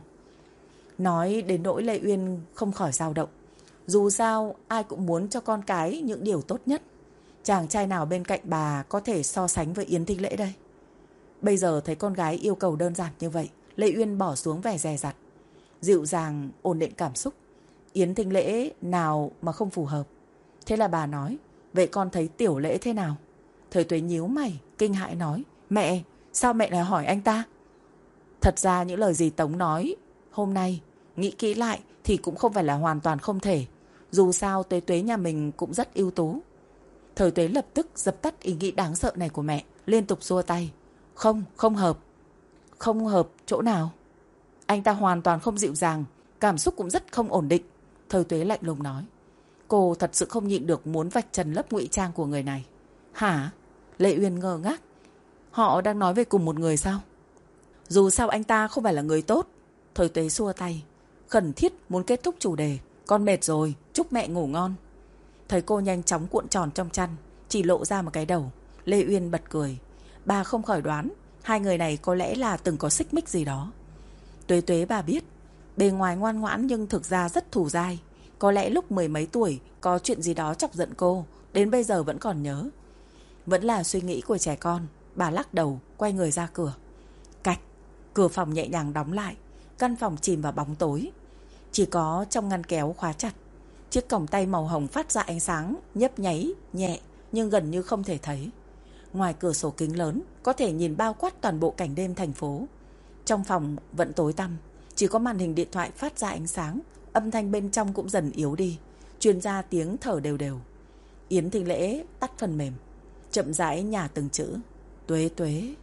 Nói đến nỗi Lê Uyên không khỏi dao động. Dù sao ai cũng muốn cho con cái những điều tốt nhất. Chàng trai nào bên cạnh bà có thể so sánh với Yến Thính Lễ đây? Bây giờ thấy con gái yêu cầu đơn giản như vậy, Lê Uyên bỏ xuống vẻ dè dặt. dịu dàng, ổn định cảm xúc. Yến Thính Lễ nào mà không phù hợp. Thế là bà nói, vậy con thấy Tiểu Lễ thế nào? Thời Tuế nhíu mày, kinh hãi nói, mẹ, sao mẹ lại hỏi anh ta? Thật ra những lời gì Tống nói hôm nay, nghĩ kỹ lại thì cũng không phải là hoàn toàn không thể. Dù sao Tuế Tuế nhà mình cũng rất ưu tú. Thời Tuế lập tức dập tắt ý nghĩ đáng sợ này của mẹ, liên tục xua tay. Không, không hợp. Không hợp chỗ nào? Anh ta hoàn toàn không dịu dàng, cảm xúc cũng rất không ổn định. Thời Tuế lạnh lùng nói. Cô thật sự không nhịn được muốn vạch trần lớp ngụy trang của người này. Hả? Lệ Uyên ngơ ngác. Họ đang nói về cùng một người sao? Dù sao anh ta không phải là người tốt. Thời Tuế xua tay, khẩn thiết muốn kết thúc chủ đề. Con mệt rồi, chúc mẹ ngủ ngon. Thấy cô nhanh chóng cuộn tròn trong chăn, chỉ lộ ra một cái đầu, Lê Uyên bật cười. Bà không khỏi đoán hai người này có lẽ là từng có xích mích gì đó. Tuế Tuế bà biết, bề ngoài ngoan ngoãn nhưng thực ra rất thù dai. Có lẽ lúc mười mấy tuổi có chuyện gì đó chọc giận cô, đến bây giờ vẫn còn nhớ. Vẫn là suy nghĩ của trẻ con. Bà lắc đầu, quay người ra cửa. Cạch, cửa phòng nhẹ nhàng đóng lại. Căn phòng chìm vào bóng tối. Chỉ có trong ngăn kéo khóa chặt, chiếc còng tay màu hồng phát ra ánh sáng nhấp nháy, nhẹ nhưng gần như không thể thấy. Ngoài cửa sổ kính lớn có thể nhìn bao quát toàn bộ cảnh đêm thành phố. Trong phòng vẫn tối tăm, chỉ có màn hình điện thoại phát ra ánh sáng. Âm thanh bên trong cũng dần yếu đi, truyền ra tiếng thở đều đều. Yến Thính Lễ tắt phần mềm, chậm rãi nhả từng chữ. Tuế Tuế.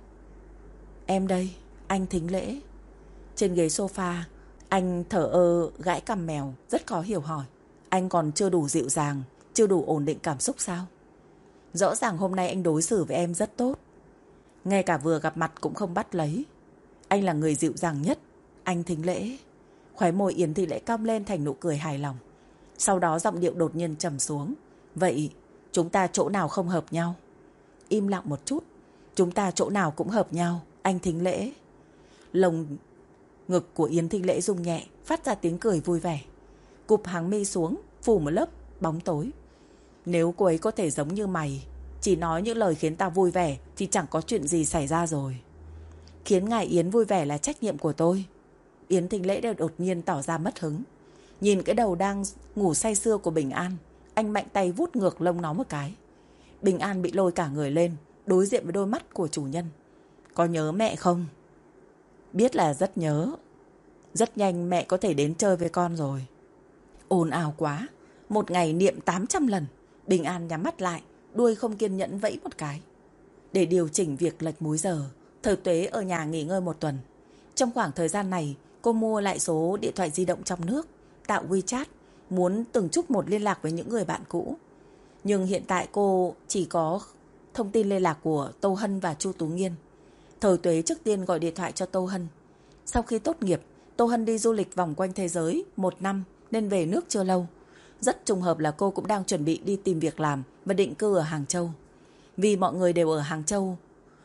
Em đây, anh Thính Lễ. Trên ghế sofa, anh thở ơ gãi cằm mèo, rất khó hiểu hỏi. Anh còn chưa đủ dịu dàng, chưa đủ ổn định cảm xúc sao? Rõ ràng hôm nay anh đối xử với em rất tốt, ngay cả vừa gặp mặt cũng không bắt lấy. Anh là người dịu dàng nhất, anh Thính Lễ. Khóe môi Yến Thính Lễ cong lên thành nụ cười hài lòng. Sau đó giọng điệu đột nhiên trầm xuống. Vậy chúng ta chỗ nào không hợp nhau? Im lặng một chút. Chúng ta chỗ nào cũng hợp nhau, anh Thính Lễ. Lồng ngực của Yến Thính Lễ rung nhẹ, phát ra tiếng cười vui vẻ. Cụp hàng mi xuống, phủ một lớp bóng tối. Nếu cô ấy có thể giống như mày, chỉ nói những lời khiến tao vui vẻ, thì chẳng có chuyện gì xảy ra rồi. Khiến ngài Yến vui vẻ là trách nhiệm của tôi. Yến Thính Lễ đều đột nhiên tỏ ra mất hứng. Nhìn cái đầu đang ngủ say sưa của Bình An, anh mạnh tay vuốt ngược lông nó một cái. Bình An bị lôi cả người lên, đối diện với đôi mắt của chủ nhân. Có nhớ mẹ không? Biết là rất nhớ. Rất nhanh mẹ có thể đến chơi với con rồi. Ồn ào quá, một ngày niệm 800 lần. Bình An nhắm mắt lại, đuôi không kiên nhẫn vẫy một cái. Để điều chỉnh việc lệch múi giờ, Thời Tuế ở nhà nghỉ ngơi một tuần. Trong khoảng thời gian này, cô mua lại số điện thoại di động trong nước, tạo WeChat, muốn từng chút một liên lạc với những người bạn cũ. Nhưng hiện tại cô chỉ có thông tin liên lạc của Tô Hân và Chu Tú Nghiên. Thời Tuế trước tiên gọi điện thoại cho Tô Hân. Sau khi tốt nghiệp, Tô Hân đi du lịch vòng quanh thế giới 1 năm nên về nước chưa lâu. Rất trùng hợp là cô cũng đang chuẩn bị đi tìm việc làm và định cư ở Hàng Châu. Vì mọi người đều ở Hàng Châu,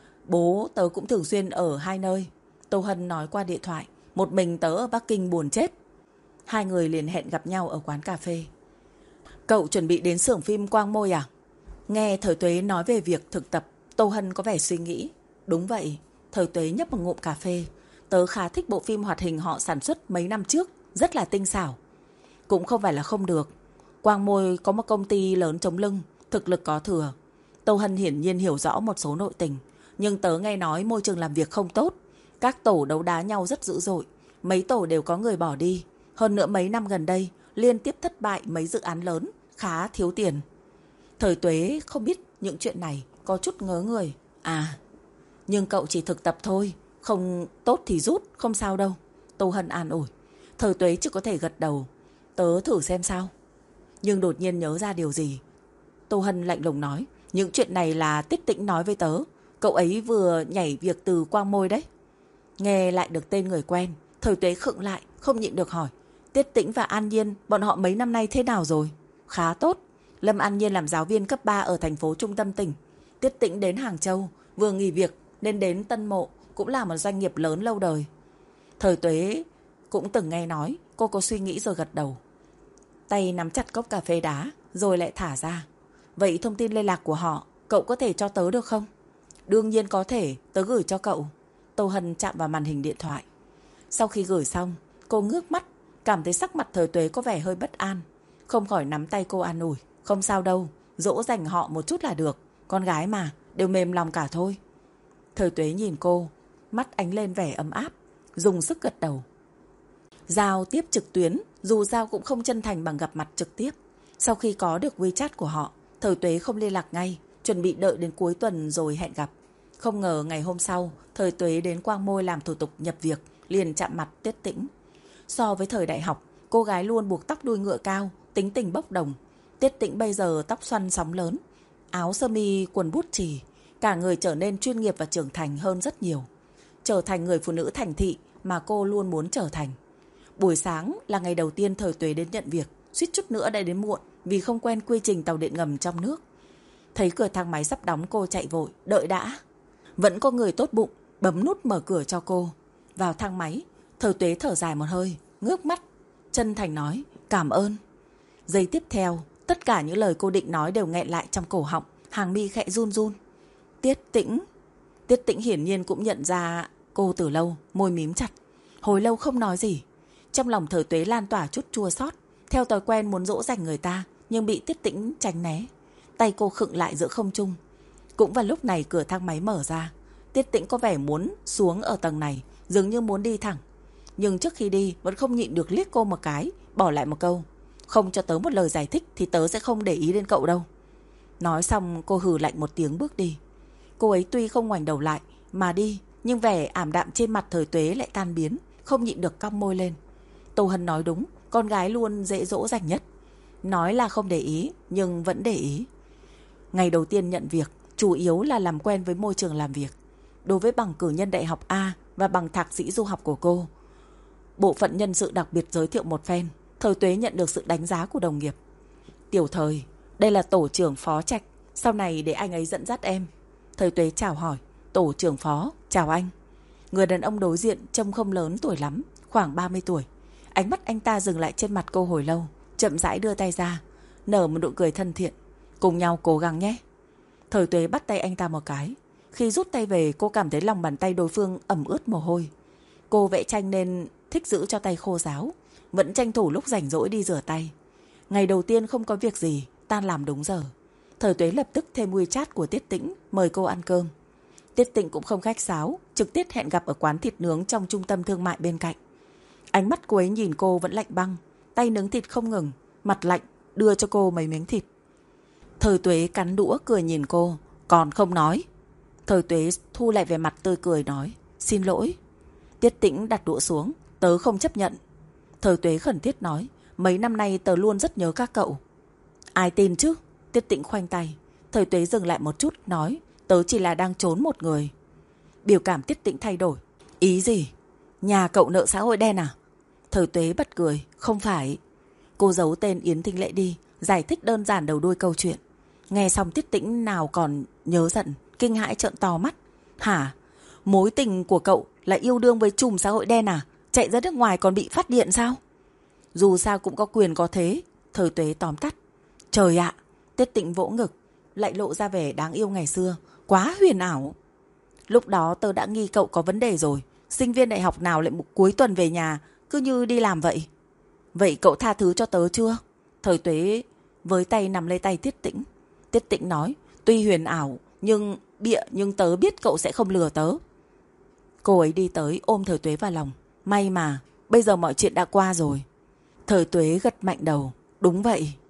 bố tớ cũng thường xuyên ở hai nơi. Tô Hân nói qua điện thoại, một mình tớ ở Bắc Kinh buồn chết. Hai người liền hẹn gặp nhau ở quán cà phê. Cậu chuẩn bị đến xưởng phim Quang Môi à? Nghe Thời Tuế nói về việc thực tập, Tô Hân có vẻ suy nghĩ. Đúng vậy. Thời Tuế nhấp một ngụm cà phê. Tớ khá thích bộ phim hoạt hình họ sản xuất mấy năm trước, rất là tinh xảo. Cũng không phải là không được. Quang Môi có một công ty lớn chống lưng, thực lực có thừa. Tô Hân hiển nhiên hiểu rõ một số nội tình, nhưng tớ nghe nói môi trường làm việc không tốt. Các tổ đấu đá nhau rất dữ dội, mấy tổ đều có người bỏ đi. Hơn nữa mấy năm gần đây liên tiếp thất bại mấy dự án lớn, khá thiếu tiền. Thời Tuế không biết những chuyện này, có chút ngớ người. À, nhưng cậu chỉ thực tập thôi, không tốt thì rút, không sao đâu. Tô Hân an ủi. Thời Tuế chỉ có thể gật đầu. Tớ thử xem sao. Nhưng đột nhiên nhớ ra điều gì. Tô Hân lạnh lùng nói. Những chuyện này là Tích Tĩnh nói với tớ. Cậu ấy vừa nhảy việc từ Quang Môi đấy. Nghe lại được tên người quen, Thời Tuế khựng lại, không nhịn được hỏi. Tiết Tĩnh và An Nhiên, bọn họ mấy năm nay thế nào rồi? Khá tốt. Lâm An Nhiên làm giáo viên cấp 3 ở thành phố trung tâm tỉnh. Tiết Tĩnh đến Hàng Châu, vừa nghỉ việc nên đến Tân Mộ, cũng là một doanh nghiệp lớn lâu đời. Thời Tuế cũng từng nghe nói, cô có suy nghĩ rồi gật đầu. Tay nắm chặt cốc cà phê đá, rồi lại thả ra. Vậy thông tin liên lạc của họ, cậu có thể cho tớ được không? Đương nhiên có thể, tớ gửi cho cậu. Tô Hân chạm vào màn hình điện thoại. Sau khi gửi xong, Cô ngước mắt, cảm thấy sắc mặt Thời Tuế có vẻ hơi bất an. Không khỏi nắm tay cô an ủi. Không sao đâu, dỗ dành họ một chút là được. Con gái mà, đều mềm lòng cả thôi. Thời Tuế nhìn cô, mắt ánh lên vẻ ấm áp, dùng sức gật đầu. Giao tiếp trực tuyến, dù Giao cũng không chân thành bằng gặp mặt trực tiếp. Sau khi có được WeChat của họ, Thời Tuế không liên lạc ngay, chuẩn bị đợi đến cuối tuần rồi hẹn gặp. Không ngờ ngày hôm sau, Thời Tuế đến Quang Môi làm thủ tục nhập việc, liền chạm mặt Tiết Tĩnh. So với thời đại học, cô gái luôn buộc tóc đuôi ngựa cao, tính tình bốc đồng. Tiết Tĩnh bây giờ tóc xoăn sóng lớn, áo sơ mi quần bút chì, cả người trở nên chuyên nghiệp và trưởng thành hơn rất nhiều. Trở thành người phụ nữ thành thị mà cô luôn muốn trở thành. Buổi sáng là ngày đầu tiên Thời Tuế đến nhận việc, suýt chút nữa đã đến muộn vì không quen quy trình tàu điện ngầm trong nước. Thấy cửa thang máy sắp đóng, cô chạy vội, đợi đã. Vẫn có người tốt bụng, bấm nút mở cửa cho cô. Vào thang máy, Thời Tuế thở dài một hơi, ngước mắt, chân thành nói, cảm ơn. Giây tiếp theo, tất cả những lời cô định nói đều nghẹn lại trong cổ họng, hàng mi khẽ run run. Tiết Tĩnh. Tiết Tĩnh hiển nhiên cũng nhận ra cô từ lâu, môi mím chặt. Hồi lâu không nói gì. Trong lòng Thời Tuế lan tỏa chút chua xót, theo thói quen muốn dỗ dành người ta, nhưng bị Tiết Tĩnh tránh né. Tay cô khựng lại giữa không trung. Cũng vào lúc này cửa thang máy mở ra. Tiết Tĩnh có vẻ muốn xuống ở tầng này, dường như muốn đi thẳng. Nhưng trước khi đi vẫn không nhịn được liếc cô một cái, bỏ lại một câu. Không cho tớ một lời giải thích thì tớ sẽ không để ý đến cậu đâu. Nói xong cô hừ lạnh một tiếng bước đi. Cô ấy tuy không ngoảnh đầu lại mà đi, nhưng vẻ ảm đạm trên mặt Thời Tuế lại tan biến, không nhịn được cong môi lên. Tô Hân nói đúng, con gái luôn dễ dỗ dành nhất. Nói là không để ý, nhưng vẫn để ý. Ngày đầu tiên nhận việc, chủ yếu là làm quen với môi trường làm việc. Đối với bằng cử nhân đại học A và bằng thạc sĩ du học của cô, bộ phận nhân sự đặc biệt giới thiệu một phen. Thời Tuế nhận được sự đánh giá của đồng nghiệp. Tiểu Thời, đây là tổ trưởng phó Trạch, sau này để anh ấy dẫn dắt em. Thời Tuế chào hỏi. Tổ trưởng phó, chào anh. Người đàn ông đối diện trông không lớn tuổi lắm, khoảng 30 tuổi. Ánh mắt anh ta dừng lại trên mặt cô hồi lâu, chậm rãi đưa tay ra, nở một nụ cười thân thiện. Cùng nhau cố gắng nhé. Thời Tuế bắt tay anh ta một cái. Khi rút tay về, cô cảm thấy lòng bàn tay đối phương ẩm ướt mồ hôi. Cô vẽ tranh nên thích giữ cho tay khô ráo, vẫn tranh thủ lúc rảnh rỗi đi rửa tay. Ngày đầu tiên không có việc gì, tan làm đúng giờ. Thời Tuế lập tức thêm WeChat của Tiết Tĩnh, mời cô ăn cơm. Tiết Tĩnh cũng không khách sáo, trực tiếp hẹn gặp ở quán thịt nướng trong trung tâm thương mại bên cạnh. Ánh mắt cô ấy nhìn cô vẫn lạnh băng, tay nướng thịt không ngừng, mặt lạnh, đưa cho cô mấy miếng thịt. Thời Tuế cắn đũa cười nhìn cô, còn không nói. Thời Tuế thu lại về mặt tươi cười nói, xin lỗi. Tiết Tĩnh đặt đũa xuống, tớ không chấp nhận. Thời Tuế khẩn thiết nói, mấy năm nay tớ luôn rất nhớ các cậu. Ai tin chứ? Tiết Tĩnh khoanh tay. Thời Tuế dừng lại một chút, nói, tớ chỉ là đang trốn một người. Biểu cảm Tiết Tĩnh thay đổi. Ý gì? Nhà cậu nợ xã hội đen à? Thời Tuế bật cười, không phải. Cô giấu tên Yến Thinh Lệ đi, giải thích đơn giản đầu đuôi câu chuyện. Nghe xong Tiết Tĩnh nào còn nhớ giận, kinh hãi trợn to mắt. Hả? Mối tình của cậu là yêu đương với trùm xã hội đen à? Chạy ra nước ngoài còn bị phát điện sao? Dù sao cũng có quyền có thế. Thời Tuế tóm tắt. Trời ạ! Tiết Tĩnh vỗ ngực, lại lộ ra vẻ đáng yêu ngày xưa. Quá huyền ảo. Lúc đó tớ đã nghi cậu có vấn đề rồi. Sinh viên đại học nào lại một cuối tuần về nhà cứ như đi làm vậy? Vậy cậu tha thứ cho tớ chưa? Thời Tuế với tay nằm lấy tay Tiết Tĩnh. Tiết Tĩnh nói, tuy huyền ảo nhưng tớ biết cậu sẽ không lừa tớ. Cô ấy đi tới ôm Thời Tuế vào lòng. May mà bây giờ mọi chuyện đã qua rồi. Thời Tuế gật mạnh đầu. Đúng vậy.